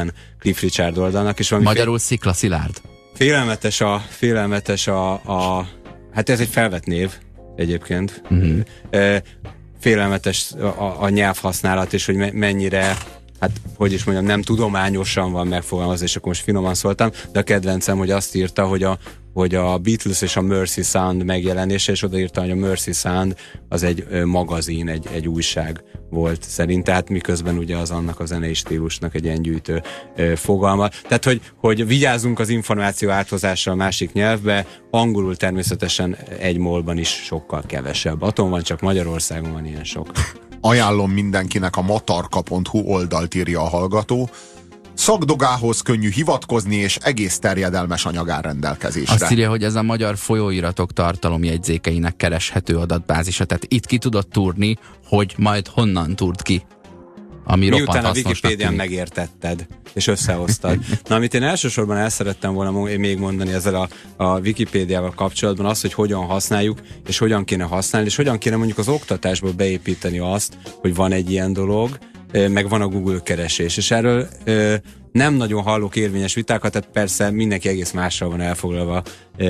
Speaker 3: Cliff Richard oldalnak. És
Speaker 2: magyarul Szikla Szilárd.
Speaker 3: Félelmetes hát ez egy felvett név egyébként. Félelmetes a nyelvhasználat, és hogy mennyire, hát hogy is mondjam, nem tudományosan van megfogalmazva, és akkor most finoman szóltam, de a kedvencem, hogy azt írta, hogy a Beatles és a Mercy Sound megjelenése, és odaírta, hogy a Mercy Sound az egy magazin, egy újság volt szerint, tehát miközben ugye az annak a zenei stílusnak egy ilyen gyűjtő fogalma. Tehát, hogy vigyázzunk az információ áthozással a másik nyelvbe, angolul természetesen egy molban is sokkal kevesebb. Attól van, csak Magyarországon van ilyen sok.
Speaker 1: Ajánlom mindenkinek a matarka.hu oldalt, írja a hallgató. Szakdogához könnyű hivatkozni, és egész terjedelmes anyag áll rendelkezésre.
Speaker 2: Azt írja, hogy ez a magyar folyóiratok tartalomjegyzékeinek kereshető adatbázisa. Tehát itt ki tudod túrni, hogy majd honnan túrt ki. Ami
Speaker 3: miután a Wikipédián megértetted, és összehoztad. Na, amit én elsősorban el szerettem volna még mondani ezzel a Wikipédiával kapcsolatban, az, hogy hogyan használjuk, és hogyan kéne használni, és hogyan kéne mondjuk az oktatásba beépíteni azt, hogy van egy ilyen dolog, meg van a Google keresés, és erről nem nagyon hallok érvényes vitákat, tehát persze mindenki egész mással van elfoglalva.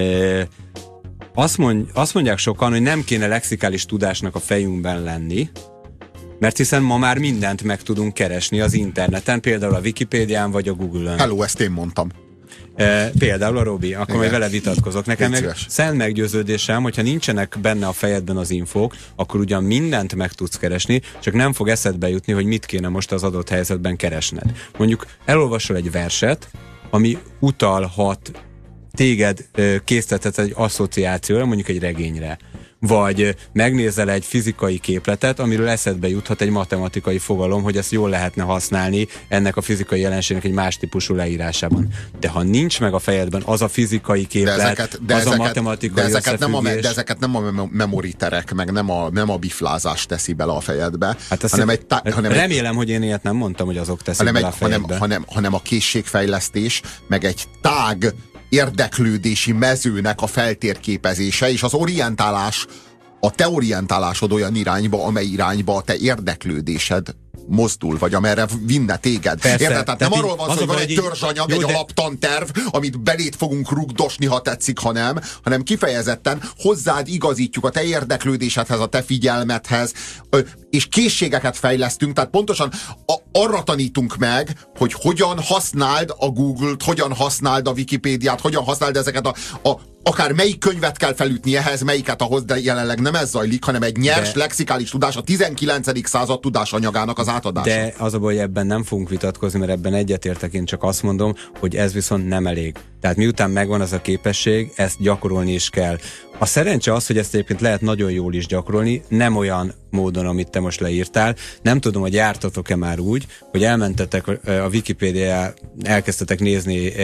Speaker 3: Azt mondják sokan, hogy nem kéne lexikális tudásnak a fejünkben lenni, mert hiszen ma már mindent meg tudunk keresni az interneten, például a Wikipédián vagy a Google-ön.
Speaker 1: Hello, ezt én mondtam.
Speaker 3: Például a Robi, akkor majd vele vitatkozok. Nekem meg szent meggyőződésem, hogyha nincsenek benne a fejedben az infók, akkor ugyan mindent meg tudsz keresni, csak nem fog eszedbe jutni, hogy mit kéne most az adott helyzetben keresned. Mondjuk elolvasol egy verset, ami utalhat, téged késztethet egy asszociációra, mondjuk egy regényre. Vagy megnézel egy fizikai képletet, amiről eszedbe juthat egy matematikai fogalom, hogy ezt jól lehetne használni ennek a fizikai jelenségnek egy más típusú leírásában. De ha nincs meg a fejedben az a fizikai képlet, a matematikai összefüggés...
Speaker 1: De ezeket nem a memoriterek, meg nem a biflázás teszi bele a fejedbe,
Speaker 3: hát remélem, hogy én ilyet nem mondtam, hogy azok teszik bele a fejedbe.
Speaker 1: Hanem a készségfejlesztés, meg egy tág érdeklődési mezőnek a feltérképezése, és az orientálás, a te orientálásod olyan irányba, amely irányba a te érdeklődésed mozdul, vagy amerre vinne téged.
Speaker 3: Persze,
Speaker 1: érted? Tehát nem arról van szó, hogy van egy törzsanyag, egy alaptanterv, amit belét fogunk rugdosni, ha tetszik, hanem kifejezetten hozzád igazítjuk a te érdeklődésedhez, a te figyelmethez, és készségeket fejlesztünk, tehát pontosan arra tanítunk meg, hogy hogyan használd a Google-t, hogyan használd a Wikipédiát, hogyan használd ezeket akár melyik könyvet kell felütni ehhez, melyiket ahhoz, de jelenleg nem ez zajlik, hanem egy nyers lexikális tudás, a 19. század tudásanyagának az átadása.
Speaker 3: De az a baj, hogy ebben nem fogunk vitatkozni, mert ebben egyetértek, én csak azt mondom, hogy ez viszont nem elég. Tehát miután megvan az a képesség, ezt gyakorolni is kell. A szerencse az, hogy ezt egyébként lehet nagyon jól is gyakorolni, nem olyan módon, amit te most leírtál. Nem tudom, hogy jártatok-e már úgy, hogy elmentetek a Wikipédián, elkezdtetek nézni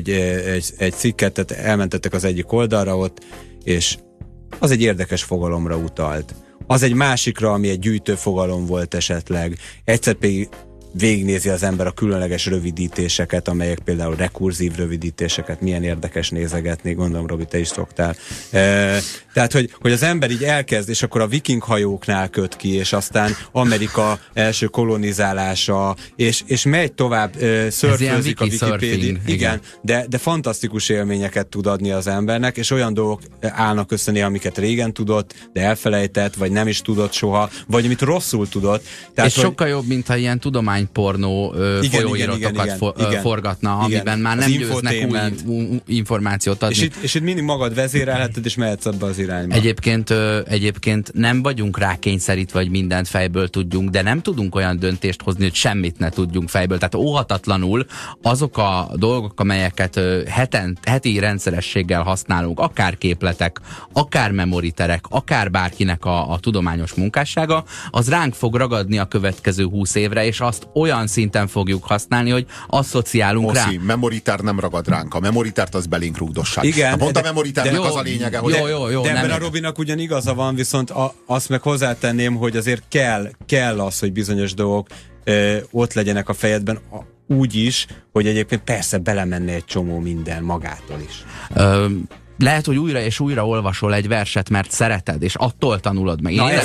Speaker 3: egy cikket, tehát elmentetek az egyik oldalra ott, és az egy érdekes fogalomra utalt. Az egy másikra, ami egy gyűjtő fogalom volt esetleg. Egyszer pedig végignézi az ember a különleges rövidítéseket, amelyek például rekurzív rövidítéseket, milyen érdekes nézegetni, gondolom, Robi, te is szoktál. Tehát, hogy az ember így elkezd, és akkor a viking hajóknál köt ki, és aztán Amerika első kolonizálása, és megy tovább, szörfőzik a Wikipédia. Igen, de fantasztikus élményeket tud adni az embernek, és olyan dolgok állnak össze néha, amiket régen tudott, de elfelejtett, vagy nem is tudott soha, vagy amit rosszul tudott. Tehát,
Speaker 2: és sokkal jobb, mintha ilyen tudománypornó folyóiratokat forgatna, amiben már nem győznek új információt adni.
Speaker 3: És itt mindig magad vezérelheted, és mehetsz abba az irányba.
Speaker 2: Egyébként nem vagyunk rá kényszerítve, hogy mindent fejből tudjunk, de nem tudunk olyan döntést hozni, hogy semmit ne tudjunk fejből. Tehát óhatatlanul azok a dolgok, amelyeket heti rendszerességgel használunk, akár képletek, akár memoriterek, akár bárkinek a tudományos munkássága, az ránk fog ragadni a következő 20 évre, és azt olyan szinten fogjuk használni, hogy asszociálunk rá.
Speaker 1: Memoriter nem ragad ránk. A memoritert az belénk rugdossák.
Speaker 3: Igen.
Speaker 1: Pont a memoriternek az a lényege, hogy...
Speaker 3: Jó, de ebben a Robinak ugyan igaza van, viszont azt meg hozzátenném, hogy azért kell az, hogy bizonyos dolgok ott legyenek a fejedben, úgy is, hogy egyébként persze belemenne egy csomó minden magától is.
Speaker 2: lehet, hogy újra és újra olvasol egy verset, mert szereted, és attól tanulod meg.
Speaker 1: Ez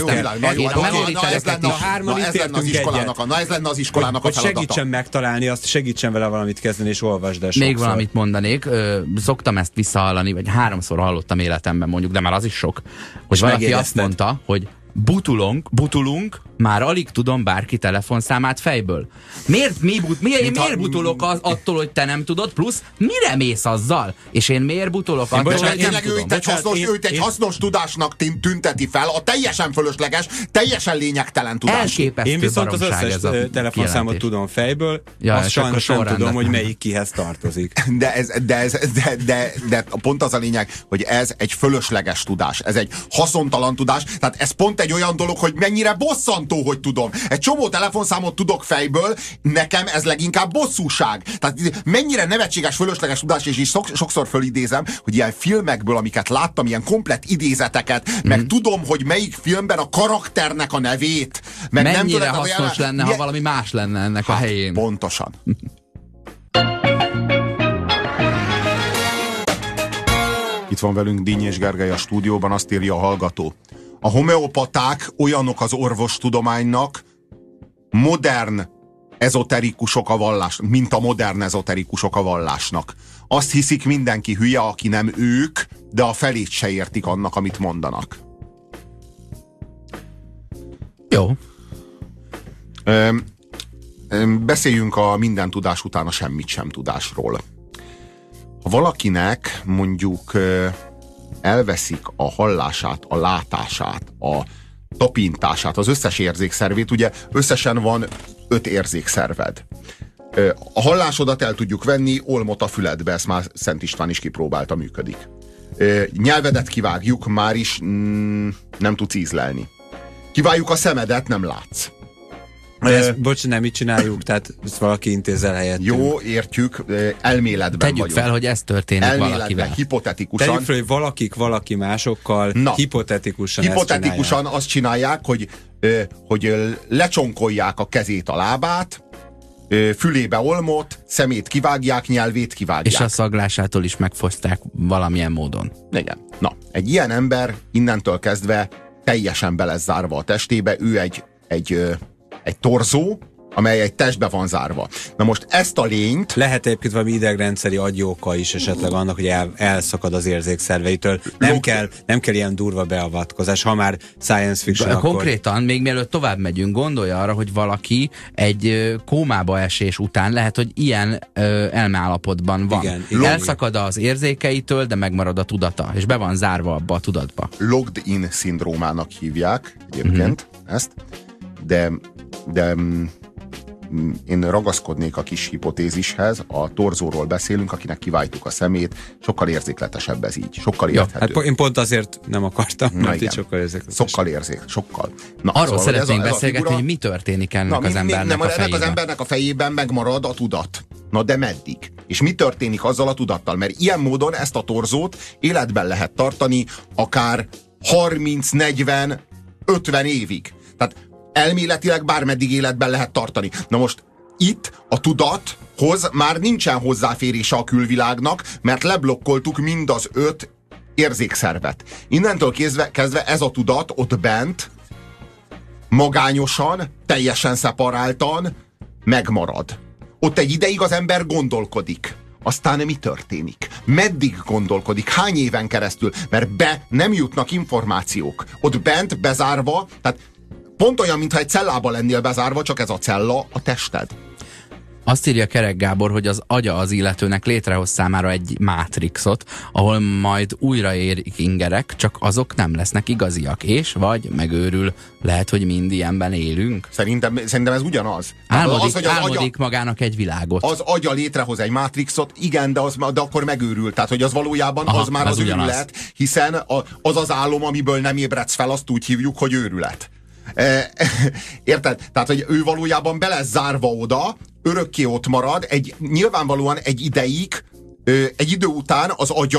Speaker 1: lenne az iskolának
Speaker 3: hogy
Speaker 1: a feladata.
Speaker 3: segítsen megtalálni azt, segítsen vele valamit kezdeni, és olvasd el sokszor.
Speaker 2: Még valamit mondanék, szoktam ezt visszahallani, vagy 3-szor hallottam életemben mondjuk, de már az is sok, hogy valaki azt mondta, hogy butulunk, már alig tudom bárki telefonszámát fejből. Miért butulok attól, hogy te nem tudod, plusz mire mész azzal? És én miért butulok attól, hogy nem tudom?
Speaker 1: Őt egy hasznos tudásnak tünteti fel a teljesen fölösleges, teljesen lényegtelen tudás.
Speaker 2: Elképesztő
Speaker 3: én viszont az összes telefonszámot tudom fejből, azt sajnos nem tudom, hogy melyik kihez tartozik.
Speaker 1: De pont az a lényeg, hogy ez egy fölösleges tudás, ez egy haszontalan tudás, tehát ez pont egy olyan dolog, hogy mennyire bosszantó, hogy tudom. Egy csomó telefonszámot tudok fejből, nekem ez leginkább bosszúság. Tehát mennyire nevetséges, fölösleges tudás, és is sokszor fölidézem, hogy ilyen filmekből, amiket láttam, ilyen komplett idézeteket, meg tudom, hogy melyik filmben a karakternek a nevét. Meg
Speaker 2: mennyire nem hasznos lenne, ha valami más lenne ennek a helyén.
Speaker 1: Pontosan. Itt van velünk Dínyés Gergely a stúdióban, azt írja a hallgató. A homeopaták olyanok az orvostudománynak, modern ezoterikusok a vallásnak, mint a modern ezoterikusok a vallásnak. Azt hiszik, mindenki hülye, aki nem ők, de a felét se értik annak, amit mondanak.
Speaker 2: Jó.
Speaker 1: Beszéljünk a minden tudás után a semmit sem tudásról. Ha valakinek mondjuk elveszik a hallását, a látását, a tapintását, az összes érzékszervét, ugye összesen van 5 érzékszerved. A hallásodat el tudjuk venni, olmot a füledbe, ezt már Szent István is kipróbálta, működik. Nyelvedet kivágjuk, már is nem tudsz ízlelni. Kivágjuk a szemedet, nem látsz.
Speaker 3: Bocs, nem így csináljuk, tehát ezt valaki intézzel helyettünk.
Speaker 1: Jó, értjük, elméletben
Speaker 2: tegyük
Speaker 1: vagyunk.
Speaker 2: Fel, hogy ez történik valakivel.
Speaker 1: Hipotetikusan.
Speaker 3: Tegyük fel, hogy valaki másokkal hipotetikusan
Speaker 1: azt csinálják, hogy lecsonkolják a kezét, a lábát, fülébe olmot, szemét kivágják, nyelvét kivágják.
Speaker 2: És a szaglásától is megfoszták valamilyen módon.
Speaker 1: Igen. Na, egy ilyen ember innentől kezdve teljesen be lesz zárva a testébe, ő egy torzó, amely egy testbe van zárva. Na most ezt a lényt...
Speaker 3: Lehet egyébként valami idegrendszeri agyoka is esetleg annak, hogy elszakad az érzékszerveitől. Nem kell ilyen durva beavatkozás, ha már science fiction, akkor...
Speaker 2: Konkrétan, még mielőtt tovább megyünk, gondolja arra, hogy valaki egy kómába esés után lehet, hogy ilyen elmeállapotban van. Igen. Elszakad az érzékeitől, de megmarad a tudata, és be van zárva abba a tudatba.
Speaker 1: Logged in szindrómának hívják egyébként ezt, de én ragaszkodnék a kis hipotézishez, a torzóról beszélünk, akinek kiváltuk a szemét, sokkal érzékletesebb ez így, sokkal érthető.
Speaker 3: Hát én pont azért nem akartam, mert így sokkal érzékletes.
Speaker 1: Sokkal. Na,
Speaker 2: arról szóval szeretnénk beszélgetni, hogy mi történik ennek az embernek a fejében.
Speaker 1: Ennek az embernek a fejében megmarad a tudat. Na de meddig? És mi történik azzal a tudattal? Mert ilyen módon ezt a torzót életben lehet tartani akár 30, 40, 50 évig. Tehát elméletileg bármeddig életben lehet tartani. Na most itt a tudathoz már nincsen hozzáférése a külvilágnak, mert leblokkoltuk mind az 5 érzékszervet. Innentől kezdve ez a tudat ott bent magányosan, teljesen szeparáltan megmarad. Ott egy ideig az ember gondolkodik. Aztán mi történik? Meddig gondolkodik? Hány éven keresztül? Mert nem jutnak információk. Ott bent bezárva, tehát pont olyan, mintha egy cellába lennél bezárva, csak ez a cella a tested.
Speaker 2: Azt írja Kerek Gábor, hogy az agya az illetőnek létrehoz számára egy mátrixot, ahol majd újraérik ingerek, csak azok nem lesznek igaziak, és vagy megőrül. Lehet, hogy mind ilyenben élünk?
Speaker 1: Szerintem ez ugyanaz.
Speaker 2: Álmodik magának egy világot.
Speaker 1: Az agya létrehoz egy mátrixot, igen, de akkor megőrül. Tehát, hogy az valójában az már az őrület, hiszen az álom, amiből nem ébredsz fel, azt úgy hívjuk, hogy őrület. Érted? Tehát, hogy ő valójában be lesz zárva oda, örökké ott marad, nyilvánvalóan egy ideig, egy idő után az agya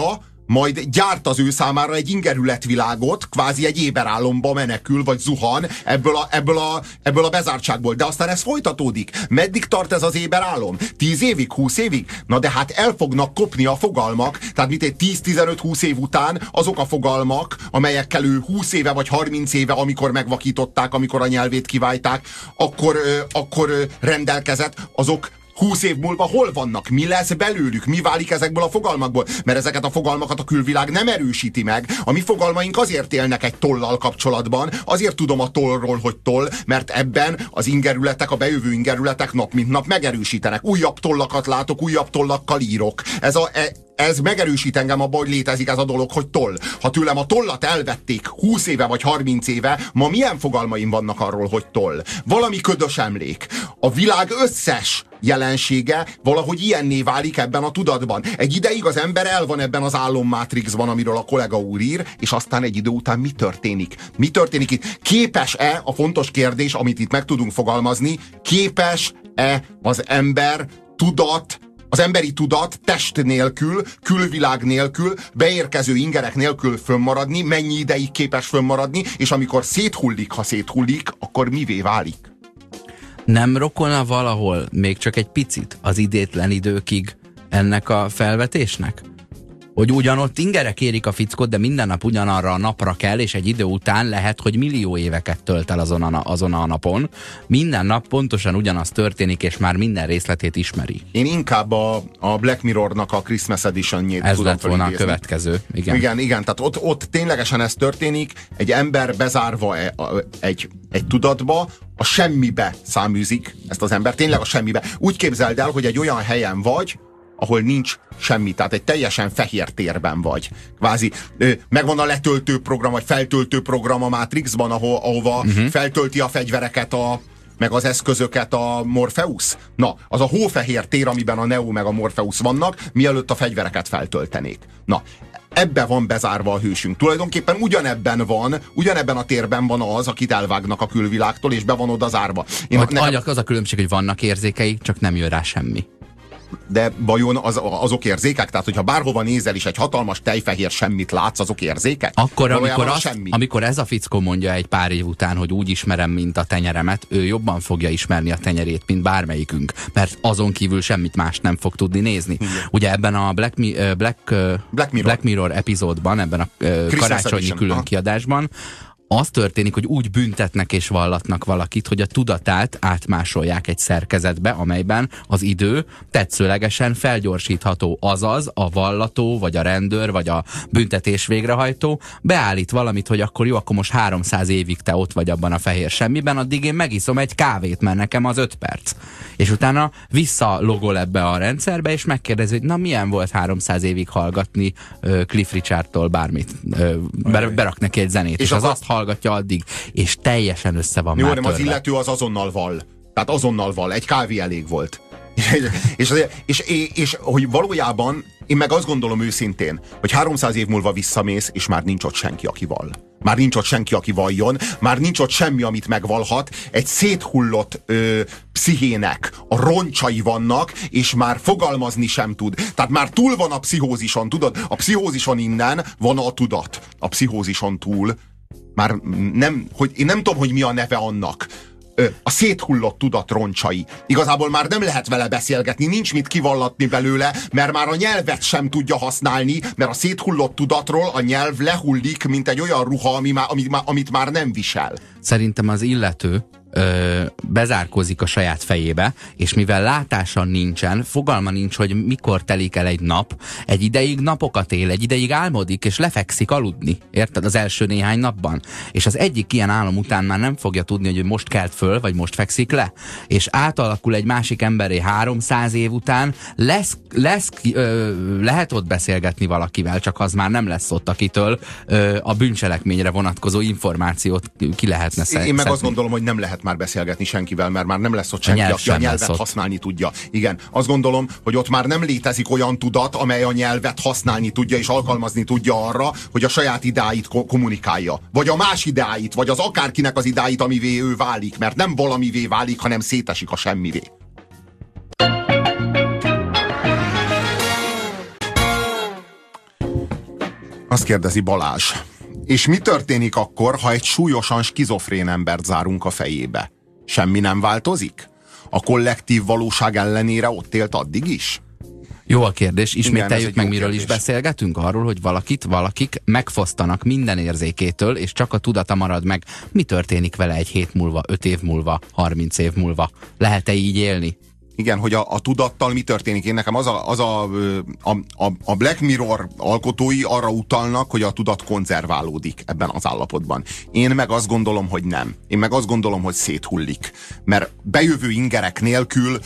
Speaker 1: majd gyárt az ő számára egy ingerületvilágot, kvázi egy éberálomba menekül, vagy zuhan ebből a bezártságból. De aztán ez folytatódik. Meddig tart ez az éberálom? 10 évig? 20 évig? Na de hát el fognak kopni a fogalmak, tehát mint egy 10-15-20 év után azok a fogalmak, amelyekkel ő 20 éve vagy 30 éve, amikor megvakították, amikor a nyelvét kiválták, akkor rendelkezett, azok 20 év múlva hol vannak? Mi lesz belőlük? Mi válik ezekből a fogalmakból? Mert ezeket a fogalmakat a külvilág nem erősíti meg. A mi fogalmaink azért élnek egy tollal kapcsolatban, azért tudom a tollról, hogy toll, mert ebben az ingerületek, a bejövő ingerületek nap mint nap megerősítenek. Újabb tollakat látok, újabb tollakkal írok. Ez megerősít engem abban, hogy létezik ez a dolog, hogy toll. Ha tőlem a tollat elvették 20 éve vagy 30 éve, ma milyen fogalmaim vannak arról, hogy toll? Valami ködös emlék. A világ összes jelensége valahogy ilyenné válik ebben a tudatban. Egy ideig az ember el van ebben az álommátrixban, amiről a kollega úr ír, és aztán egy idő után mi történik? Mi történik itt? Képes-e, a fontos kérdés, amit itt meg tudunk fogalmazni, képes-e az emberi tudat test nélkül, külvilág nélkül, beérkező ingerek nélkül fönnmaradni, mennyi ideig képes fönnmaradni, és amikor széthullik, ha széthullik, akkor mivé válik?
Speaker 2: Nem rokona valahol még csak egy picit az idétlen időkig ennek a felvetésnek? Hogy ugyanott ingerek érik a fickot, de minden nap ugyanarra a napra kell, és egy idő után lehet, hogy millió éveket tölt el azon a napon. Minden nap pontosan ugyanaz történik, és már minden részletét ismeri.
Speaker 1: Én inkább a Black Mirrornak a Christmas Edition-jét
Speaker 2: ez
Speaker 1: tudom
Speaker 2: lett volna a következő. Igen,
Speaker 1: tehát ott ténylegesen ez történik, egy ember bezárva egy tudatba, a semmibe száműzik ezt az ember, tényleg a semmibe. Úgy képzeld el, hogy egy olyan helyen vagy, ahol nincs semmi, tehát egy teljesen fehér térben vagy. Kvázi megvan a letöltő program, vagy feltöltő program a Matrixban, ahova feltölti a fegyvereket, meg az eszközöket a Morpheus. Na, az a hófehér tér, amiben a Neo meg a Morpheus vannak, mielőtt a fegyvereket feltöltenék. Na, ebbe van bezárva a hősünk. Tulajdonképpen ugyanebben a térben van az, akit elvágnak a külvilágtól, és be van oda zárva.
Speaker 2: Az a különbség, hogy vannak érzékei, csak nem jön rá semmi.
Speaker 1: De vajon azok érzékek? Tehát, hogyha bárhova nézel és egy hatalmas tejfehér semmit látsz, azok érzékek?
Speaker 2: Akkor, amikor ez a fickó mondja egy pár év után, hogy úgy ismerem, mint a tenyeremet, ő jobban fogja ismerni a tenyerét, mint bármelyikünk, mert azon kívül semmit más nem fog tudni nézni. Igen. Ugye ebben a Black Mirror epizódban, ebben a karácsonyi külön kiadásban az történik, hogy úgy büntetnek és vallatnak valakit, hogy a tudatát átmásolják egy szerkezetbe, amelyben az idő tetszőlegesen felgyorsítható. Azaz a vallató, vagy a rendőr, vagy a büntetés végrehajtó beállít valamit, hogy akkor jó, akkor most 300 évig te ott vagy abban a fehér semmiben, addig én megiszom egy kávét, mert nekem az 5 perc. És utána visszalogol ebbe a rendszerbe, és megkérdezi, hogy na milyen volt 300 évig hallgatni Cliff Richardtól bármit. Berak neki egy zenét, és az azt hallgatja addig, és teljesen össze van már törve.
Speaker 1: Az illető az azonnal val. Tehát azonnal val. Egy kávé elég volt. és hogy valójában én meg azt gondolom őszintén, hogy 300 év múlva visszamész, és már nincs ott senki, aki val. Már nincs ott senki, aki valljon, már nincs ott semmi, amit megvalhat. Egy széthullott pszichének a roncsai vannak, és már fogalmazni sem tud. Tehát már túl van a pszichózison, tudod? A pszichózison innen van a tudat. A pszichózison túl már nem, hogy én nem tudom, hogy mi a neve annak. A széthullott tudat roncsai. Igazából már nem lehet vele beszélgetni, nincs mit kivallatni belőle, mert már a nyelvet sem tudja használni, mert a széthullott tudatról a nyelv lehullik, mint egy olyan ruha, amit már nem visel.
Speaker 2: Szerintem az illető bezárkózik a saját fejébe, és mivel látása nincsen, fogalma nincs, hogy mikor telik el egy nap, egy ideig napokat él, egy ideig álmodik, és lefekszik aludni. Érted? Az első néhány napban. És az egyik ilyen álom után már nem fogja tudni, hogy most kelt föl, vagy most fekszik le. És átalakul egy másik emberé 300 év után, lehet ott beszélgetni valakivel, csak az már nem lesz ott, akitől a bűncselekményre vonatkozó információt ki lehetne szedni.
Speaker 1: Én meg azt gondolom, hogy nem lehet már beszélgetni senkivel, mert már nem lesz ott senki, aki a nyelvet használni tudja. Igen, azt gondolom, hogy ott már nem létezik olyan tudat, amely a nyelvet használni tudja és alkalmazni tudja arra, hogy a saját ideáit kommunikálja. Vagy a más ideáit, vagy az akárkinek az ideáit, amivé ő válik, mert nem valamivé válik, hanem szétesik a semmivé. Azt kérdezi Balázs. És mi történik akkor, ha egy súlyosan skizofrén embert zárunk a fejébe? Semmi nem változik? A kollektív valóság ellenére ott élt addig is?
Speaker 2: Jó a kérdés, ismételjük meg, miről
Speaker 1: kérdés.
Speaker 2: is beszélgetünk, arról, hogy valakik megfosztanak minden érzékétől, és csak a tudata marad meg. Mi történik vele egy hét múlva, 5 év múlva, 30 év múlva? Lehet-e így élni?
Speaker 1: Igen, hogy a tudattal mi történik. Én nekem a Black Mirror alkotói arra utalnak, hogy a tudat konzerválódik ebben az állapotban. Én meg azt gondolom, hogy nem. Én meg azt gondolom, hogy széthullik. Mert bejövő ingerek nélkül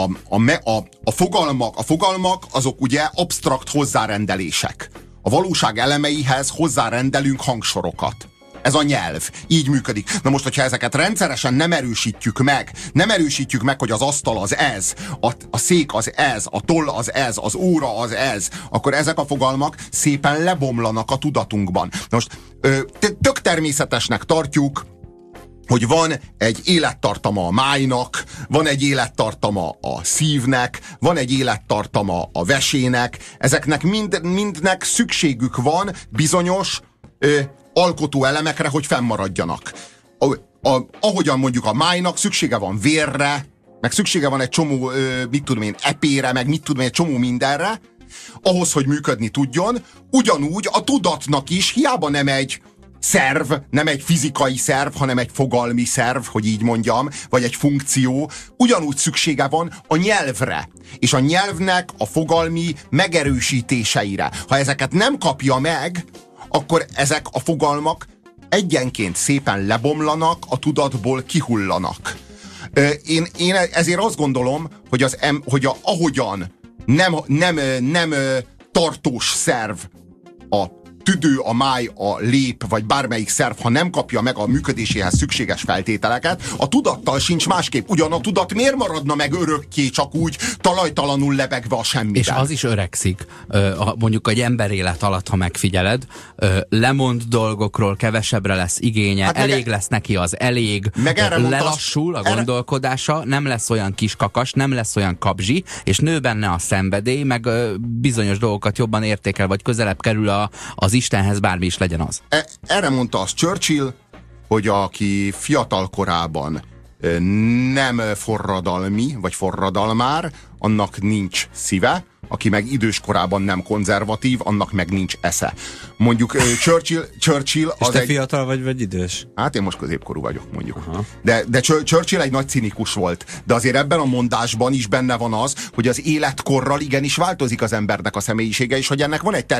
Speaker 1: a fogalmak azok ugye absztrakt hozzárendelések. A valóság elemeihez hozzárendelünk hangsorokat. Ez a nyelv. Így működik. Na most, hogyha ezeket rendszeresen nem erősítjük meg, hogy az asztal az ez, a szék az ez, a toll az ez, az óra az ez, akkor ezek a fogalmak szépen lebomlanak a tudatunkban. Na most tök természetesnek tartjuk, hogy van egy élettartama a májnak, van egy élettartama a szívnek, van egy élettartama a vesének, ezeknek mindnek szükségük van bizonyos alkotó elemekre, hogy fennmaradjanak. Ahogyan mondjuk a májnak szüksége van vérre, meg szüksége van egy csomó, epére, meg egy csomó mindenre, ahhoz, hogy működni tudjon, ugyanúgy a tudatnak is hiába nem egy szerv, nem egy fizikai szerv, hanem egy fogalmi szerv, hogy így mondjam, vagy egy funkció, ugyanúgy szüksége van a nyelvre, és a nyelvnek a fogalmi megerősítéseire. Ha ezeket nem kapja meg, akkor ezek a fogalmak egyenként szépen lebomlanak, a tudatból kihullanak. Én ezért azt gondolom, hogy ahogyan nem tartós szerv a tüdő, a máj, a lép, vagy bármelyik szerv, ha nem kapja meg a működéséhez szükséges feltételeket, a tudattal sincs másképp. Ugyan a tudat miért maradna meg örökké, csak úgy talajtalanul lebegve a semmiben?
Speaker 2: És az is öregszik. Mondjuk egy emberélet alatt, ha megfigyeled, lemond dolgokról, kevesebbre lesz igénye, hát elég lesz neki az elég, lelassul a gondolkodása, nem lesz olyan kiskakas, nem lesz olyan kabzsi, és nő benne a szenvedély, meg bizonyos dolgokat jobban értékel, vagy közelebb kerül az Istenhez, bármi is legyen az.
Speaker 1: Erre mondta az Churchill, hogy aki fiatal korában nem forradalmi, vagy forradalmár, annak nincs szíve, aki meg idős korában nem konzervatív, annak meg nincs esze. Mondjuk Churchill
Speaker 3: és te fiatal vagy idős?
Speaker 1: Hát én most középkorú vagyok, mondjuk. Aha. De Churchill egy nagy cinikus volt. De azért ebben a mondásban is benne van az, hogy az életkorral igenis változik az embernek a személyisége, és hogy ennek van egy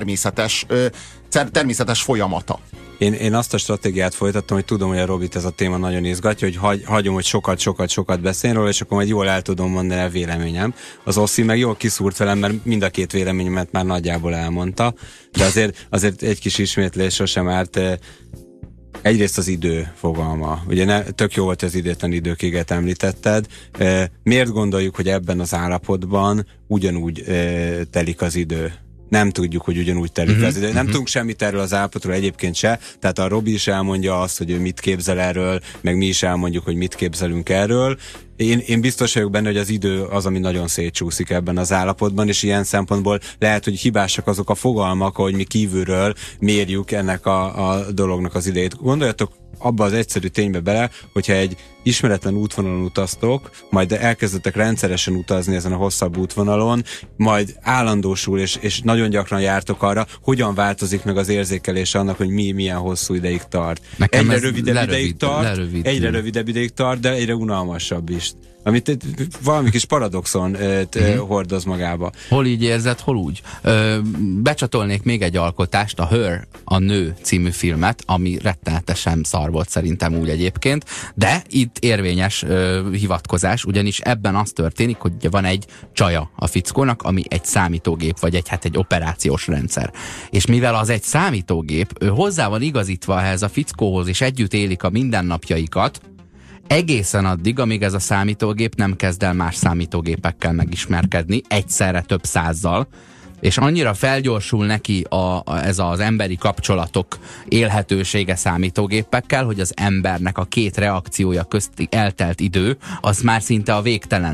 Speaker 1: természetes folyamata.
Speaker 3: Én azt a stratégiát folytattam, hogy tudom, hogy a Robit ez a téma nagyon izgatja, hogy hagyom, hogy sokat beszélj róla, és akkor majd jól el tudom mondani a véleményem. Az Oszi meg jól kiszúrt velem, mert mind a két véleményemet már nagyjából elmondta, de azért egy kis ismétlés sosem árt. Egyrészt az idő fogalma. Ugye tök jó volt, az idétlen időkéget említetted. Miért gondoljuk, hogy ebben az állapotban ugyanúgy telik az idő? Nem tudjuk, hogy ugyanúgy telik az idő. Nem tudunk semmit erről az állapotról egyébként se. Tehát a Robi is elmondja azt, hogy ő mit képzel erről, meg mi is elmondjuk, hogy mit képzelünk erről. Én biztos vagyok benne, hogy az idő az, ami nagyon szétcsúszik ebben az állapotban, és ilyen szempontból lehet, hogy hibásak azok a fogalmak, ahogy mi kívülről mérjük ennek a dolognak az idejét. Gondoljatok abba az egyszerű ténybe bele, hogyha egy ismeretlen útvonalon utaztok, majd elkezdetek rendszeresen utazni ezen a hosszabb útvonalon, majd állandósul és nagyon gyakran jártok arra, hogyan változik meg az érzékelése annak, hogy milyen hosszú ideig tart.
Speaker 2: Nekem
Speaker 3: egyre rövidebb ideig tart, de egyre unalmasabb is. Amit valami kis paradoxon hordoz magába.
Speaker 2: Hol így érzed, hol úgy. Becsatolnék még egy alkotást, a Her, a Nő című filmet, ami rettenetesen szar volt szerintem úgy egyébként, de itt érvényes hivatkozás, ugyanis ebben az történik, hogy van egy csaja a fickónak, ami egy számítógép, vagy egy operációs rendszer. És mivel az egy számítógép, ő hozzá van igazítva ehhez a fickóhoz, és együtt élik a mindennapjaikat, egészen addig, amíg ez a számítógép nem kezd el más számítógépekkel megismerkedni, egyszerre több százzal, és annyira felgyorsul neki ez az emberi kapcsolatok élhetősége számítógépekkel, hogy az embernek a két reakciója közti eltelt idő, az már szinte a végtelen.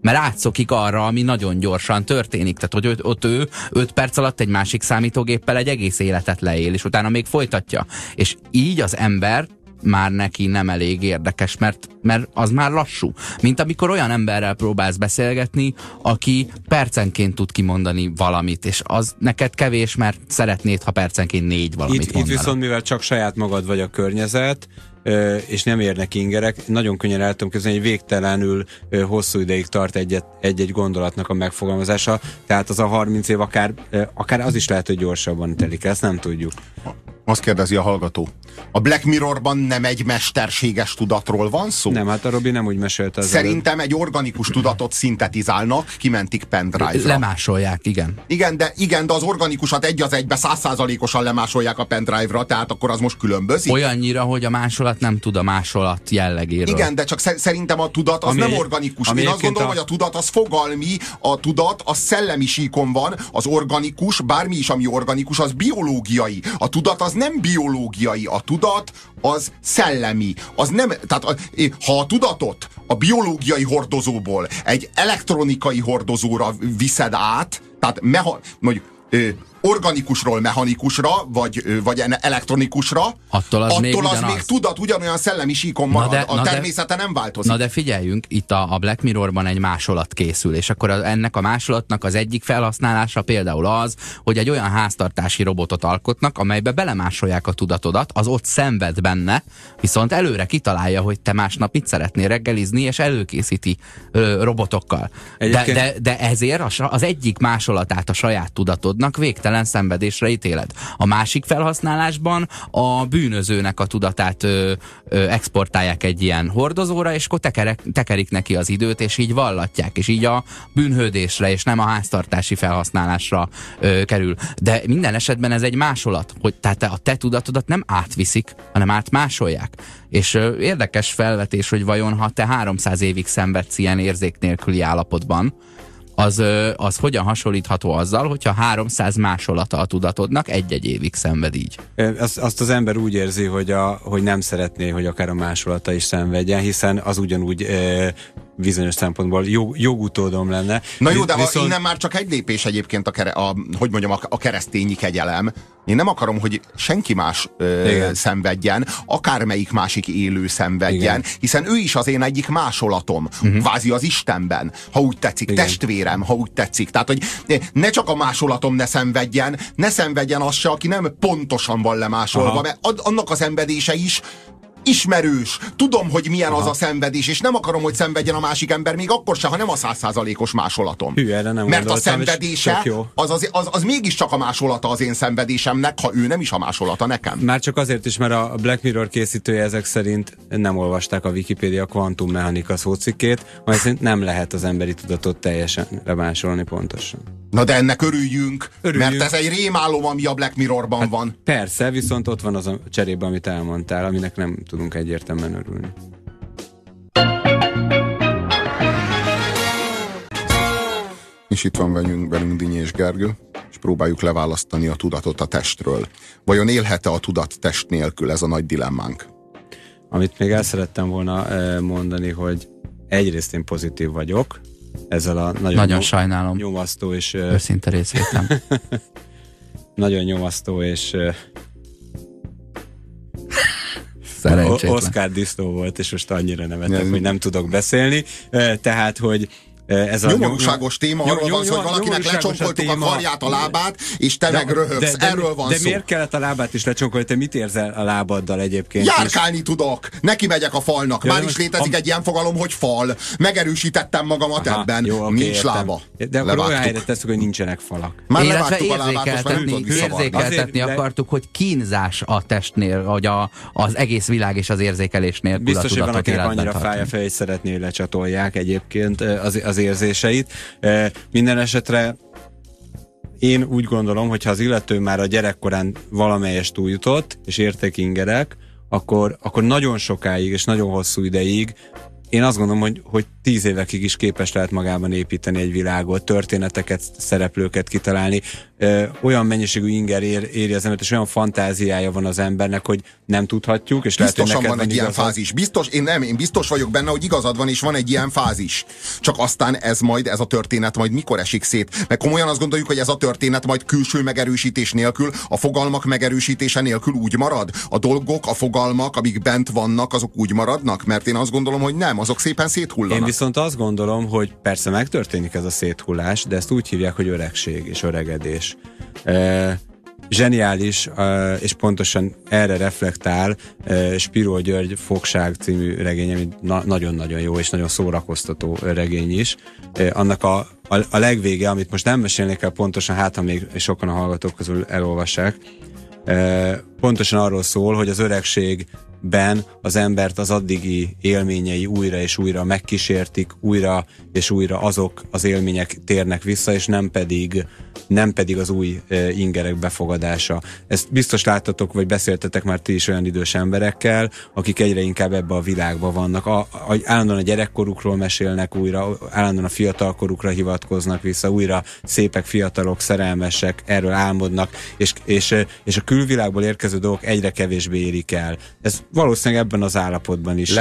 Speaker 2: mert átszokik arra, ami nagyon gyorsan történik. Tehát, hogy ott ő 5 perc alatt egy másik számítógéppel egy egész életet leél, és utána még folytatja. És így az ember már neki nem elég érdekes, mert az már lassú. Mint amikor olyan emberrel próbálsz beszélgetni, aki percenként tud kimondani valamit, és az neked kevés, mert szeretnéd, ha percenként 4 valamit mondana.
Speaker 3: Itt viszont, mivel csak saját magad vagy a környezet, és nem érnek ingerek, nagyon könnyen el tudom képzelni, hogy végtelenül hosszú ideig tart egy-egy gondolatnak a megfogalmazása, tehát az a 30 év akár az is lehet, hogy gyorsabban telik, ezt nem tudjuk.
Speaker 1: Azt kérdezi a hallgató. A Black Mirrorban nem egy mesterséges tudatról van szó?
Speaker 3: Nem, hát a Robi nem úgy mesélte az
Speaker 1: Szerintem egy organikus tudatot szintetizálnak, kimentik pendrive-ra.
Speaker 2: Lemásolják, igen.
Speaker 1: Igen, de az organikusat 1:1 100%-osan lemásolják a pendrive-ra, tehát akkor az most különbözik.
Speaker 2: Olyannyira, hogy a másolat nem tud a másolat jellegéről.
Speaker 1: Igen, de csak szerintem a tudat az nem organikus. Én azt gondolom, hogy a tudat az fogalmi, a tudat az szellemi síkon van, az organikus, bármi is, ami organikus, az biológiai. A tudat az nem biológiai, a tudat az szellemi. Az nem, tehát ha a tudatot a biológiai hordozóból egy elektronikai hordozóra viszed át, tehát organikusról mechanikusra, vagy elektronikusra, attól az még tudat ugyanolyan szellemi síkon marad. A természete nem változik.
Speaker 2: Na de figyeljünk, itt a Black Mirrorban egy másolat készül, és akkor ennek a másolatnak az egyik felhasználása például az, hogy egy olyan háztartási robotot alkotnak, amelybe belemásolják a tudatodat, az ott szenved benne, viszont előre kitalálja, hogy te másnap mit szeretnél reggelizni, és előkészíti robotokkal. De ezért az egyik másolatát a saját tudatodnak végtelen szenvedésre ítéled. A másik felhasználásban a bűnözőnek a tudatát exportálják egy ilyen hordozóra, és akkor tekerik neki az időt, és így vallatják, és így a bűnhődésre, és nem a háztartási felhasználásra kerül. De minden esetben ez egy másolat, hogy tehát a te tudatodat nem átviszik, hanem átmásolják. És érdekes felvetés, hogy vajon ha te 300 évig szenvedsz ilyen érzék nélküli állapotban, az hogyan hasonlítható azzal, hogyha 300 másolata a tudatodnak egy-egy évig szenved így?
Speaker 3: Azt az ember úgy érzi, hogy nem szeretné, hogy akár a másolata is szenvedjen, hiszen az ugyanúgy bizonyos szempontból jogutódom lenne.
Speaker 1: Na jó, de innen már csak egy lépés egyébként a keresztényi kegyelem. Én nem akarom, hogy senki más szenvedjen, akármelyik másik élő szenvedjen, igen, hiszen ő is az én egyik másolatom, kvázi az Istenben, ha úgy tetszik, igen, testvérem, ha úgy tetszik. Tehát, hogy ne csak a másolatom ne szenvedjen az se, aki nem pontosan van lemásolva, mert annak a szenvedése is ismerős. Tudom, hogy milyen az a szenvedés, és nem akarom, hogy szenvedjen a másik ember, még akkor se, ha nem a 100%-os másolatom.
Speaker 3: Hű, erre nem
Speaker 1: mert a szenvedése az mégiscsak a másolata az én szenvedésemnek, ha ő nem is a másolata nekem.
Speaker 3: Már csak azért is, mert a Black Mirror készítője ezek szerint nem olvasták a Wikipédia kvantummechanika szócikkét, majd szerint nem lehet az emberi tudatot teljesen lemásolni pontosan.
Speaker 1: Na de ennek örüljünk, mert ez egy rémálom, ami a Black Mirrorban van.
Speaker 3: Persze, viszont ott van az a cserébe, amit elmondtál, aminek nem tudunk egyértelműen örülni.
Speaker 1: És itt van velünk Dinyi és Gergő, és próbáljuk leválasztani a tudatot a testről. Vajon élhet-e a tudat test nélkül? Ez a nagy dilemmánk.
Speaker 3: Amit még el szerettem volna mondani, hogy egyrészt én pozitív vagyok, ezzel a nagyon
Speaker 2: sajnálom.
Speaker 3: Nyomasztó és
Speaker 2: őszinte részvétem.
Speaker 3: Nagyon nyomasztó és Oscar disznó volt, és most annyira nevettem, hogy nem tudok beszélni. Tehát, hogy ez
Speaker 1: nyomorúságos téma, arról van szó, hogy valakinek lecsonkoltuk a karját, a lábát, és te meg röhögsz. Erről van szó.
Speaker 3: De miért kellett a lábát is lecsonkolni? Te mit érzel a lábaddal egyébként?
Speaker 1: Járkálni tudok. Neki megyek a falnak. Már is létezik egy ilyen fogalom, hogy fal. Megerősítettem magamat ebben.
Speaker 3: Jó,
Speaker 1: nincs lába.
Speaker 3: De akkor olyan helyre tesszük, hogy nincsenek falak.
Speaker 1: Már levágtuk a lábát, most már nem tudod visszavarni.
Speaker 2: Érzékeltetni akartuk, hogy kínzás a testnél, hogy az egész világ és az érzékelés nélkül
Speaker 3: biztos,
Speaker 2: a tudatot életben
Speaker 3: annyira fáj a fej, hogy szeretné, lecsatolják egyébként az érzéseit. Minden esetre én úgy gondolom, hogy ha az illető már a gyerekkorán valamelyest túljutott, és értek ingerek, akkor nagyon sokáig és nagyon hosszú ideig én azt gondolom, hogy 10 évekig is képes lehet magában építeni egy világot, történeteket, szereplőket kitalálni. Olyan mennyiségű inger éri az embert, és olyan fantáziája van az embernek, hogy nem tudhatjuk, és
Speaker 1: biztosan
Speaker 3: lehet, hogy
Speaker 1: van egy ilyen fázis. Én biztos vagyok benne, hogy igazad van, és van egy ilyen fázis. Csak aztán ez a történet majd mikor esik szét. Meg komolyan azt gondoljuk, hogy ez a történet majd külső megerősítés nélkül, a fogalmak megerősítése nélkül úgy marad? A dolgok, a fogalmak, amik bent vannak, azok úgy maradnak? Mert én azt gondolom, hogy nem, azok szépen széthullanak.
Speaker 3: Én viszont azt gondolom, hogy persze megtörténik ez a széthullás, de ezt úgy hívják, hogy öregség és öregedés. Zseniális, és pontosan erre reflektál Spiró György Fogság című regény, ami nagyon-nagyon jó és nagyon szórakoztató regény is. Annak a legvége, amit most nem mesélnék el pontosan, hát ha még sokan a hallgatók közül elolvassák, pontosan arról szól, hogy az öregségben az embert az addigi élményei újra és újra megkísértik, újra és újra azok az élmények térnek vissza, és nem pedig az új ingerek befogadása. Ezt biztos láttatok, vagy beszéltetek már ti is olyan idős emberekkel, akik egyre inkább ebbe a világba vannak. Állandóan a gyerekkorukról mesélnek újra, állandóan a fiatalkorukra hivatkoznak vissza, újra szépek, fiatalok, szerelmesek, erről álmodnak, és a külvilágból érkező dolgok egyre kevésbé érik el. Ez valószínűleg ebben az állapotban is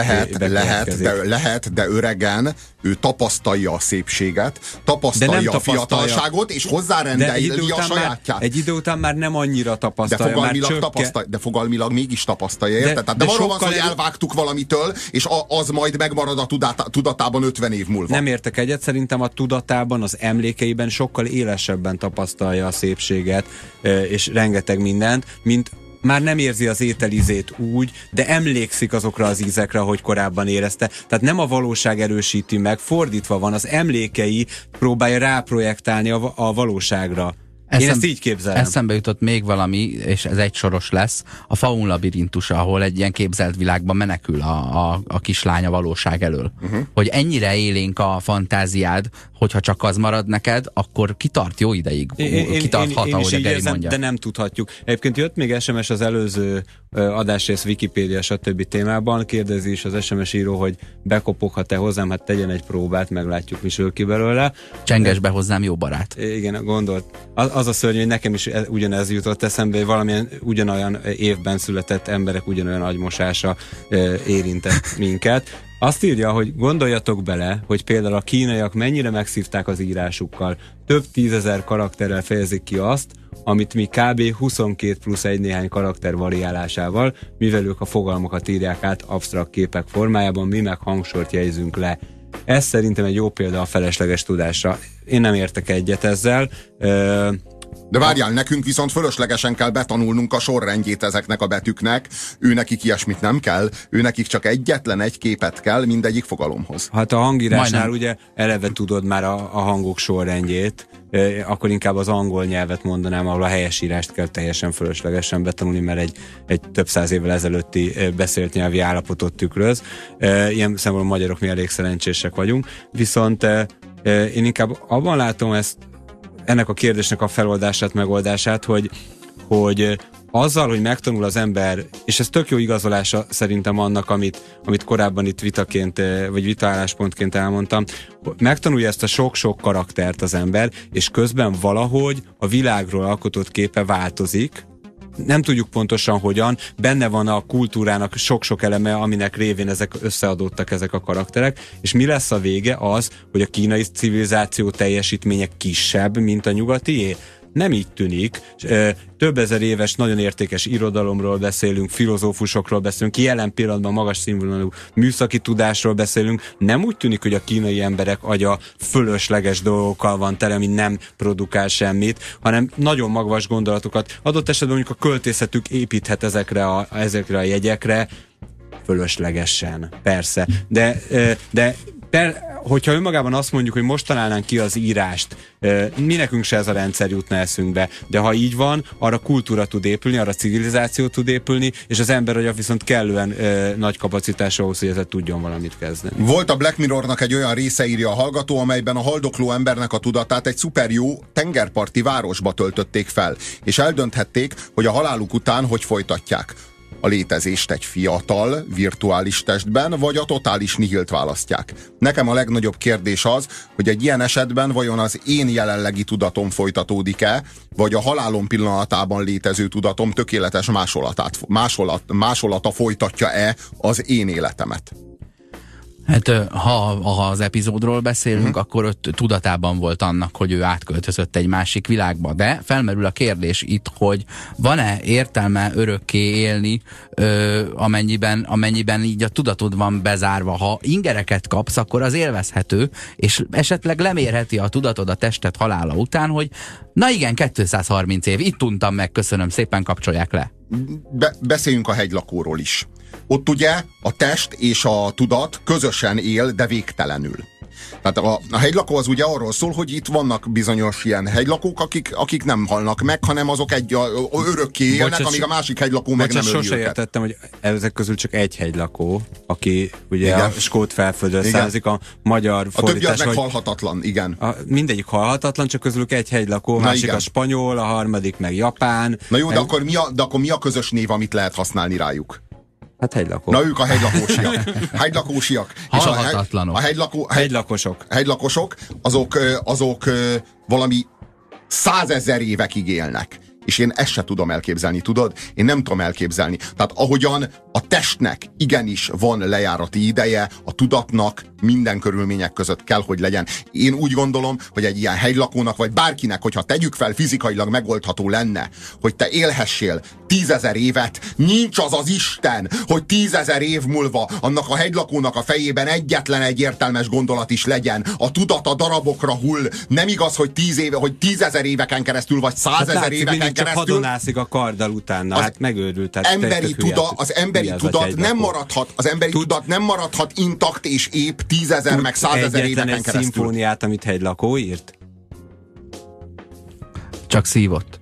Speaker 1: lehet, de öregen ő tapasztalja a szépséget, tapasztalja a fiatalságot, és hozzárendeli a sajátját.
Speaker 3: Egy idő után már nem annyira tapasztalja.
Speaker 1: De fogalmilag mégis tapasztalja, érted? Tehát nem arról van szó, hogy elvágtuk valamitől, és az majd megmarad a tudatában 50 év múlva.
Speaker 3: Nem értek egyet, szerintem a tudatában, az emlékeiben sokkal élesebben tapasztalja a szépséget, és rengeteg mindent, mint már nem érzi az ételízét úgy, de emlékszik azokra az ízekre, ahogy korábban érezte. Tehát nem a valóság erősíti meg, fordítva van, az emlékei próbálja ráprojektálni a valóságra. Én ezt így képzelem.
Speaker 2: Eszembe jutott még valami, és ez egy soros lesz, a Faun labirintusa, ahol egy ilyen képzelt világban menekül a kislány a valóság elől. Hogy ennyire élénk a fantáziád, hogyha csak az marad neked, akkor kitart jó ideig. Kitarthat, ahogy a Geri mondja.
Speaker 3: De nem tudhatjuk. Egyébként jött még SMS az előző adásrész Wikipédia stb. Témában, kérdezi is az SMS író, hogy bekopoghat-e hozzám, hát tegyen egy próbát, meglátjuk, mi sül ki belőle.
Speaker 2: Csenges be hozzám, jó barát.
Speaker 3: Igen, gondolt. Az a szörnyű, hogy nekem is ugyanez jutott eszembe, hogy valamilyen ugyanolyan évben született emberek ugyanolyan agymosása érintett minket. Azt írja, hogy gondoljatok bele, hogy például a kínaiak mennyire megszívták az írásukkal. Több 10 000 karakterrel fejezik ki azt, amit mi kb. 22 plusz egy néhány karakter variálásával, mivel ők a fogalmakat írják át absztrakt képek formájában, mi meg hangsort jegyzünk le. Ez szerintem egy jó példa a felesleges tudásra. Én nem értek egyet ezzel.
Speaker 1: De várjál, nekünk viszont fölöslegesen kell betanulnunk a sorrendjét ezeknek a betűknek. Őnekik ilyesmit nem kell, őnekik csak egyetlen egy képet kell mindegyik fogalomhoz.
Speaker 3: Hát a hangírásnál ugye eleve tudod már a hangok sorrendjét, akkor inkább az angol nyelvet mondanám, ahol a helyesírást kell teljesen fölöslegesen betanulni, mert egy több száz évvel ezelőtti beszélt nyelvi állapotot tükröz. Ilyen szempontból a magyarok mi elég szerencsések vagyunk. Viszont én inkább abban látom ennek a kérdésnek a feloldását, megoldását, hogy azzal, hogy megtanul az ember, és ez tök jó igazolása szerintem annak, amit korábban itt vitaként, vagy vitaálláspontként elmondtam, megtanulja ezt a sok-sok karaktert az ember, és közben valahogy a világról alkotott képe változik, nem tudjuk pontosan hogyan, benne van a kultúrának sok-sok eleme, aminek révén összeadódtak ezek a karakterek, és mi lesz a vége? Az, hogy a kínai civilizáció teljesítménye kisebb, mint a nyugatié? Nem így tűnik. Több ezer éves, nagyon értékes irodalomról beszélünk, filozófusokról beszélünk, jelen pillanatban magas színvonalú műszaki tudásról beszélünk. Nem úgy tűnik, hogy a kínai emberek agya fölösleges dolgokkal van tele, ami nem produkál semmit, hanem nagyon magvas gondolatokat. Adott esetben mondjuk a költészetük építhet ezekre a jegyekre, fölöslegesen, persze. De hogyha önmagában azt mondjuk, hogy most találnánk ki az írást, mi nekünk se ez a rendszer jutna eszünkbe, de ha így van, arra kultúra tud épülni, arra civilizáció tud épülni, és az ember agya viszont kellően nagy kapacitás ahhoz, hogy ezzel tudjon valamit kezdeni.
Speaker 1: Volt a Black Mirrornak egy olyan része, írja a hallgató, amelyben a haldokló embernek a tudatát egy szuper jó tengerparti városba töltötték fel, és eldönthették, hogy a haláluk után hogy folytatják. a létezést egy fiatal, virtuális testben, vagy a totális nihilt választják. Nekem a legnagyobb kérdés az, hogy egy ilyen esetben vajon az én jelenlegi tudatom folytatódik-e, vagy a halálom pillanatában létező tudatom tökéletes másolata folytatja-e az én életemet.
Speaker 2: Hát ha az epizódról beszélünk, akkor ott tudatában volt annak, hogy ő átköltözött egy másik világba. De felmerül a kérdés itt, hogy van-e értelme örökké élni, amennyiben így a tudatod van bezárva. Ha ingereket kapsz, akkor az élvezhető, és esetleg lemérheti a tudatod a testet halála után, hogy na igen, 230 év, itt untam meg, köszönöm szépen, kapcsolják le.
Speaker 1: Beszéljünk a hegylakóról is. Ott ugye a test és a tudat közösen él, de végtelenül. Tehát a hegylakó az ugye arról szól, hogy itt vannak bizonyos ilyen hegylakók, akik nem halnak meg, hanem azok örökké élnek, amíg a másik hegylakó meg nem öli
Speaker 3: sose
Speaker 1: őket.
Speaker 3: értettem, hogy ezek közül csak egy hegylakó, aki ugye igen. A skót felföldről származik, a magyar fordítás.
Speaker 1: A többi az meg halhatatlan, igen.
Speaker 3: Mindegyik halhatatlan, csak közülük egy hegylakó, másik igen. A spanyol, a harmadik meg japán.
Speaker 1: Na jó, de akkor mi a közös név, amit lehet használni rájuk?
Speaker 3: Hát hegylakó.
Speaker 1: Na ők a hegylakósiak. Hegylakósiak.
Speaker 2: Halhatatlanok.
Speaker 1: Hegylakosok, azok valami 100 000 évekig élnek. És én ezt se tudom elképzelni, tudod? Én nem tudom elképzelni. Tehát ahogyan a testnek igenis van lejárati ideje, a tudatnak minden körülmények között kell, hogy legyen. Én úgy gondolom, hogy egy ilyen hegylakónak, vagy bárkinek, hogyha tegyük fel, fizikailag megoldható lenne, hogy te élhessél 10 000 évet, nincs az az Isten, hogy 10 000 év múlva annak a hegylakónak a fejében egyetlen egy értelmes gondolat is legyen. A tudata darabokra hull. Nem igaz, hogy 10 000 éveken keresztül, vagy 100 000 éveken keresztül.
Speaker 3: Csak hadonászik a karddal utána, hát megőrült.
Speaker 1: Az emberi tudat nem maradhat intakt és épp 10 000 meg 100 000 éveken keresztül.
Speaker 3: Szimfóniát, amit hegylakó írt?
Speaker 2: Csak szívott.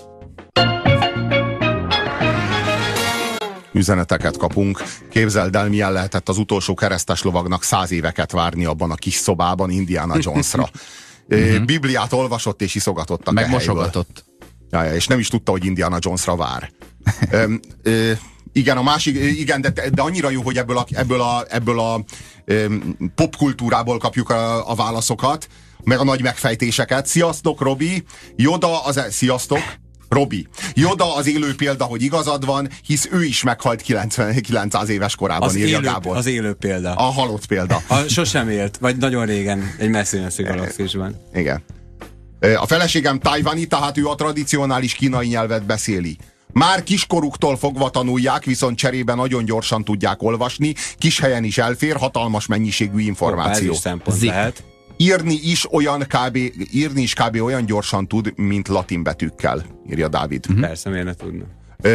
Speaker 1: Üzeneteket kapunk. Képzeld el, milyen lehetett az utolsó keresztes lovagnak 100 éveket várni abban a kis szobában Indiana Jonesra. Bibliát olvasott és iszogatott a
Speaker 2: megmosogatott.
Speaker 1: Ja, és nem is tudta, hogy Indiana Jonesra vár. Igen, a másik, igen, de annyira jó, hogy ebből a popkultúrából kapjuk a válaszokat, meg a nagy megfejtéseket. Sziasztok, Robi! Sziasztok! Robi. Yoda az élő példa, hogy igazad van, hisz ő is meghalt 900 éves korában, írja Gábor.
Speaker 3: Az élő példa.
Speaker 1: A halott példa.
Speaker 3: Sosem élt, vagy nagyon régen, egy messzi galaxisban.
Speaker 1: Igen. A feleségem tajvani, tehát ő a tradicionális kínai nyelvet beszéli. Már kiskoruktól fogva tanulják, viszont cserébe nagyon gyorsan tudják olvasni, kis helyen is elfér, hatalmas mennyiségű információ.
Speaker 3: Ez is szempont lehet.
Speaker 1: Írni is kb. Olyan gyorsan tud, mint latin betűkkel, írja Dávid.
Speaker 3: Persze, miért ne tudna.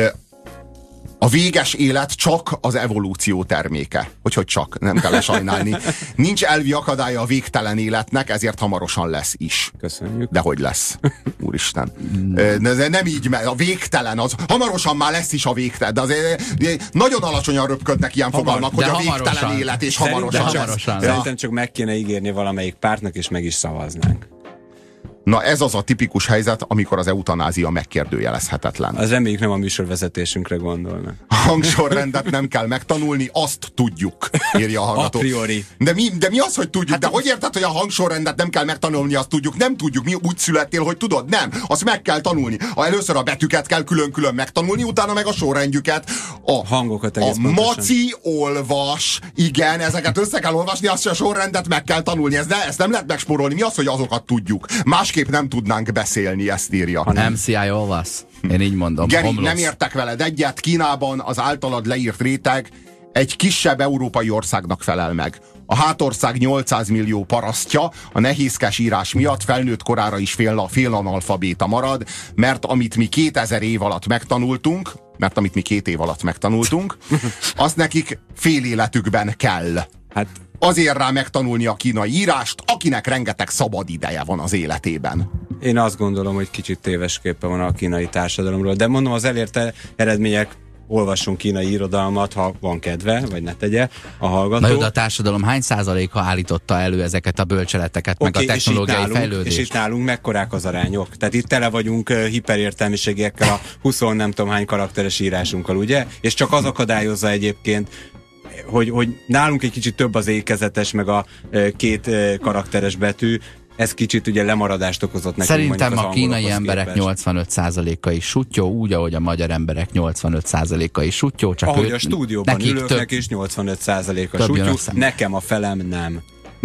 Speaker 1: A véges élet csak az evolúció terméke. Hogy csak, nem kell sajnálni. Nincs elvi akadálya a végtelen életnek, ezért hamarosan lesz is.
Speaker 3: Köszönjük.
Speaker 1: De hogy lesz? Úristen. De nem így, mert a végtelen, az hamarosan már lesz is a végtelen. De azért nagyon alacsonyan röpködnek ilyen fogalmak, hogy a végtelen élet, és hamarosan.
Speaker 3: Szerintem csak meg kéne ígérni valamelyik pártnak, és meg is szavaznánk.
Speaker 1: Na ez az a tipikus helyzet, amikor az eutanázia megkérdőjelezhetetlen.
Speaker 3: Az reméljük nem a műsorvezetésünkre gondolnak.
Speaker 1: A hangsorrendet nem kell megtanulni, azt tudjuk, írja a hallgató.
Speaker 3: A priori.
Speaker 1: De mi az, hogy tudjuk? Hát, de hogy érted, hogy a hangsorrendet nem kell megtanulni, azt tudjuk? Nem tudjuk. Mi úgy születtél, hogy tudod? Nem. Azt meg kell tanulni. Először a betűket kell külön-külön megtanulni, utána meg a sorrendjüket. A
Speaker 3: hangokat egész
Speaker 1: pontosan. Maci olvas. Igen, ezeket össze kell olvasni, azt a sorrendet meg kell tanulni. Ezt nem lehet megspórolni. Mi az, hogy azokat tudjuk? Másképp nem tudnánk beszélni, ezt írja.
Speaker 2: MCI olvasz. Én így mondom.
Speaker 1: Geri, nem értek veled egyet. Kínában az általad leírt réteg egy kisebb európai országnak felel meg. A hátország 800 millió parasztja a nehézkes írás miatt felnőtt korára is félanalfabéta marad, mert amit mi 2000 év alatt megtanultunk, azt nekik fél életükben kell. Hát azért rá megtanulni a kínai írást, akinek rengeteg szabad ideje van az életében.
Speaker 3: Én azt gondolom, hogy kicsit téves képe van a kínai társadalomról, de mondom, az elért eredmények olvasson kínai irodalmat, ha van kedve, vagy ne tegye a hallgató.
Speaker 2: Na jó, de a társadalom hány százaléka állította elő ezeket a bölcseleteket, meg a technológiai fejlődést?
Speaker 3: És itt nálunk mekkorák az arányok? Tehát itt tele vagyunk hiperértelmiségiekkel a 20 nem tudom hány karakteres írásunkkal, ugye? És csak az akadályozza egyébként, hogy nálunk egy kicsit több az ékezetes, meg a 2 karakteres betű, ez kicsit ugye lemaradást okozott nekünk.
Speaker 2: Szerintem a kínai emberek 85%-a is suttyó, úgy, ahogy a magyar emberek 85%-a is suttyó. Csak
Speaker 3: ahogy a stúdióban ülőknek is 85%-a suttyó, nekem a felem nem.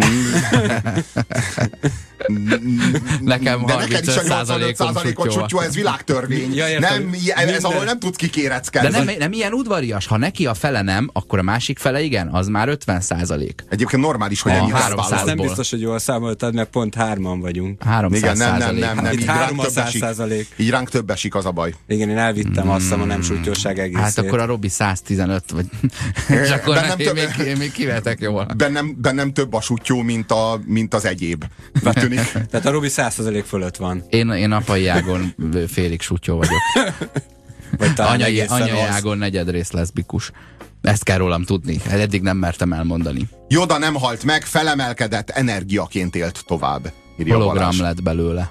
Speaker 2: Nekem
Speaker 1: de neked is a 85%-ot suttyó, ez világtörvény.
Speaker 3: Ja,
Speaker 1: nem, ez ahol nem tudsz kikéreckedni.
Speaker 2: De nem ilyen udvarias, ha neki a fele nem, akkor a másik fele igen, az már 50%.
Speaker 1: Egyébként normális, hogy ennyi
Speaker 2: 300-ból.
Speaker 3: Nem biztos, hogy jól számoltad, mert pont 3-an vagyunk.
Speaker 2: 300%.
Speaker 1: Igen, nem.
Speaker 3: Itt 300%.
Speaker 1: Így ránk több esik, az a baj.
Speaker 3: Igen, én elvittem azt hiszem a nem suttyóság egészét.
Speaker 2: Hát akkor a Robi 115, vagy... és akkor én még kivetek jól.
Speaker 1: Bennem több a suttyó, mint az egyéb. Betűnik.
Speaker 3: Tehát a Robi 100% fölött van.
Speaker 2: Én apai ágon félig suttyó vagyok.
Speaker 3: Vagy
Speaker 2: anyai ágon negyedrész leszbikus. Ezt kell rólam tudni. Eddig nem mertem elmondani.
Speaker 1: Yoda nem halt meg, felemelkedett, energiaként élt tovább.
Speaker 2: Hologram lett belőle.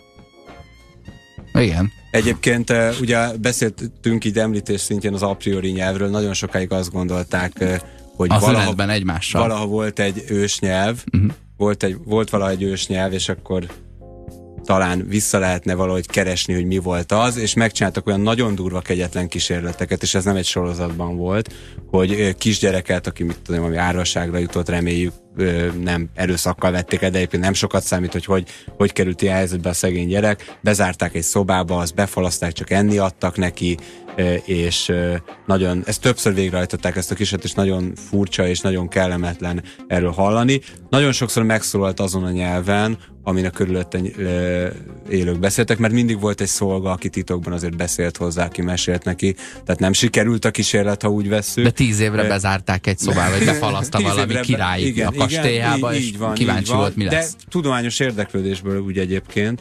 Speaker 2: Igen.
Speaker 3: Egyébként ugye beszéltünk így említés szintjén az a priori nyelvről, nagyon sokáig azt gondolták, hogy valaha volt egy ősnyelv, volt valaha egy ősnyelv, és akkor talán vissza lehetne valahogy keresni, hogy mi volt az, és megcsináltak olyan nagyon durva kegyetlen kísérleteket, és ez nem egy sorozatban volt, hogy kisgyereket, aki mit tudom, ami árvaságra jutott, reméljük, nem erőszakkal vették el, de egyébként nem sokat számít, hogy került ilyen helyzetbe a szegény gyerek, bezárták egy szobába, azt befalaszták, csak enni adtak neki, és nagyon, ezt többször végrehajtották ezt a kísérletet, és nagyon furcsa és nagyon kellemetlen erről hallani. Nagyon sokszor megszólalt azon a nyelven, amin a körülötte élők beszéltek, mert mindig volt egy szolga, aki titokban azért beszélt hozzá, aki mesélt neki, tehát nem sikerült a kísérlet, ha úgy vesszük.
Speaker 2: De 10 évre bezárták egy szobába, vagy befalaszta valami király a kastélyába, és kíváncsi volt, mi lesz.
Speaker 3: De tudományos érdeklődésből úgy egyébként,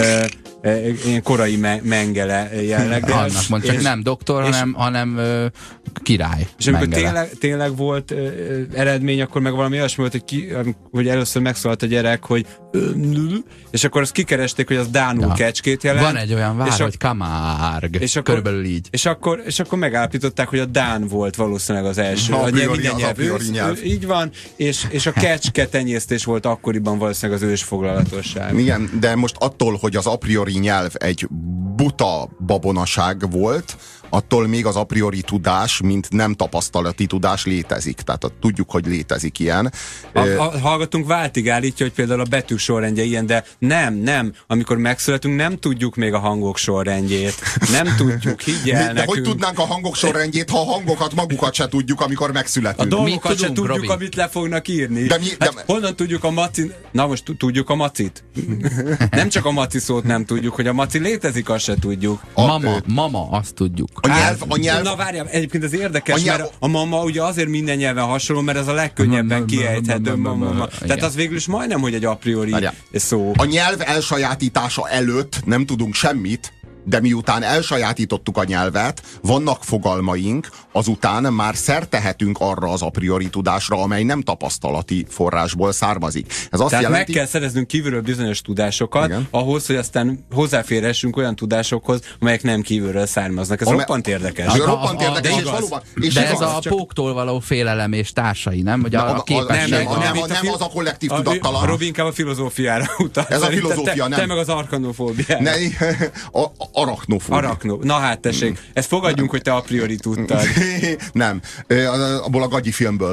Speaker 3: ilyen korai Mengele jelleggel.
Speaker 2: Annak mond, csak nem doktor, hanem király.
Speaker 3: És amikor tényleg volt eredmény, akkor meg valami olyasmi volt, hogy először megszólalt a gyerek, hogy és akkor azt kikeresték, hogy az dánul kecskét jelent.
Speaker 2: Van egy olyan vár, hogy Camargue, körülbelül így.
Speaker 3: És akkor megállapították, hogy a dán volt valószínűleg az első. A nyelv. Így van, és a kecske tenyésztés volt akkoriban valószínűleg az ősfoglalatosság.
Speaker 1: Igen, de most attól, hogy az a priori nyelv egy buta babonaság volt, attól még az a priori tudás, mint nem tapasztalati tudás létezik. Tehát tudjuk, hogy létezik ilyen.
Speaker 3: A hallgatónk váltig állítja, hogy például a betűk sorrendje ilyen, de nem. Amikor megszületünk, nem tudjuk még a hangok sorrendjét. Nem tudjuk, higgyel nekünk.
Speaker 1: De hogy tudnánk a hangok sorrendjét, ha a hangokat magukat se tudjuk, amikor megszületünk?
Speaker 3: A dolgokat se tudjuk, Robi, amit le fognak írni. Honnan tudjuk a macit? Na most tudjuk a macit. Nem csak a maci szót nem tudjuk, hogy a maci létezik, azt se tudjuk.
Speaker 2: Mama, azt tudjuk.
Speaker 1: A nyelv...
Speaker 3: Na várjál, egyébként ez érdekes, mert a mama ugye azért minden nyelven hasonló, mert ez a legkönnyebben kiejthető mama. Tehát az végül is majdnem, hogy egy a priori szó.
Speaker 1: A nyelv elsajátítása előtt nem tudunk semmit, de miután elsajátítottuk a nyelvet, vannak fogalmaink, azután már szert tehetünk arra az a priori tudásra, amely nem tapasztalati forrásból származik. Ez azt
Speaker 3: Tehát
Speaker 1: jelenti,
Speaker 3: meg kell szereznünk kívülről bizonyos tudásokat, igen, ahhoz, hogy aztán hozzáférhessünk olyan tudásokhoz, amelyek nem kívülről származnak. Ez roppant érdekes.
Speaker 1: Roppant érdekes, és valóban.
Speaker 2: De ez a póktól való félelem és társai, nem? Vagy a képesség.
Speaker 1: Nem az a kollektív tudattalan.
Speaker 3: A Robi inkább a filozófiára utal.
Speaker 1: Ez a filozófia, nem.
Speaker 3: Te meg az arkanofóbiára.
Speaker 1: Arachnofóbia.
Speaker 3: Na hát tessék, ezt fogadjunk, hogy te a priori tudtad.
Speaker 1: Nem, abból a Gagyi filmből.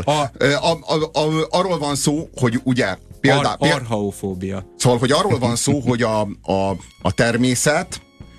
Speaker 1: Arról van szó, hogy ugye
Speaker 3: archaofóbia.
Speaker 1: Szóval, hogy arról van szó, hogy a természet,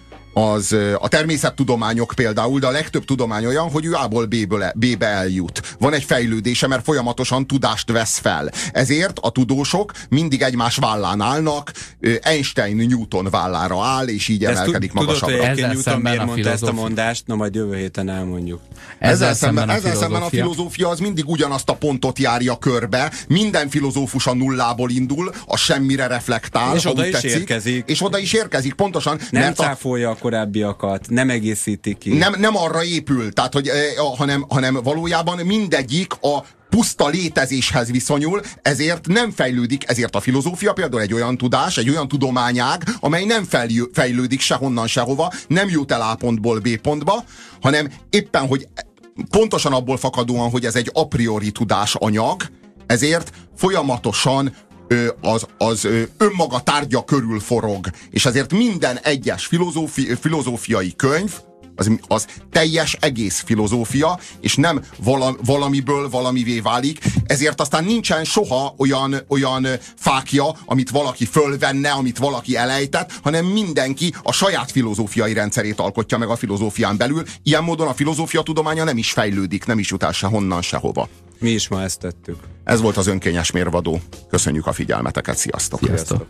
Speaker 1: a természettudományok például, de a legtöbb tudomány olyan, hogy ő A-ból B-be eljut. Van egy fejlődése, mert folyamatosan tudást vesz fel. Ezért a tudósok mindig egymás vállán állnak, Einstein Newton vállára áll, és így emelkedik magasabbra.
Speaker 3: Tudod, hogy Newton miért mondta ezt a mondást? Na majd jövő héten elmondjuk.
Speaker 1: Ezzel szemben a filozófia az mindig ugyanazt a pontot járja körbe, minden filozófus a nullából indul, a semmire reflektál,
Speaker 3: és oda is érkezik.
Speaker 1: És oda is érkezik, pontosan.
Speaker 3: Nem cáfolja a korábbiakat, nem egészíti ki.
Speaker 1: Nem arra épül, tehát, hogy, hanem valójában mindegyik a puszta létezéshez viszonyul, ezért nem fejlődik, ezért a filozófia például egy olyan tudás, egy olyan tudományág, amely nem fejlődik sehonnan sehova, nem jut el A pontból B pontba, hanem éppen, hogy pontosan abból fakadóan, hogy ez egy a priori tudásanyag, ezért folyamatosan az önmaga tárgya körül forog, és ezért minden egyes filozófiai könyv az teljes egész filozófia, és nem valamiből valamivé válik, ezért aztán nincsen soha olyan fákja, amit valaki fölvenne, amit valaki elejtett, hanem mindenki a saját filozófiai rendszerét alkotja meg a filozófián belül. Ilyen módon a filozófia tudománya nem is fejlődik, nem is jut el sehonnan sehova.
Speaker 3: Mi is ma ezt tettük.
Speaker 1: Ez volt az Önkényes Mérvadó. Köszönjük a figyelmeteket, sziasztok!
Speaker 2: Sziasztok!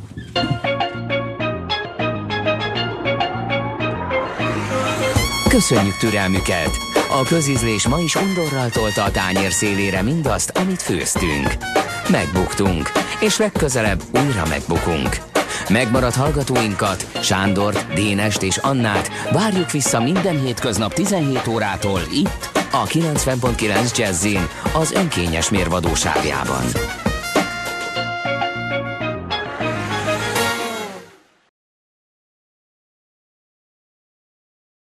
Speaker 4: Köszönjük türelmüket! A közízlés ma is undorral tolta a tányér szélére mindazt, amit főztünk. Megbuktunk, és legközelebb újra megbukunk. Megmaradt hallgatóinkat, Sándort, Dénest és Annát várjuk vissza minden hétköznap 17 órától itt, a 90.9 Jazzin, az Önkényes Mérvadóságában.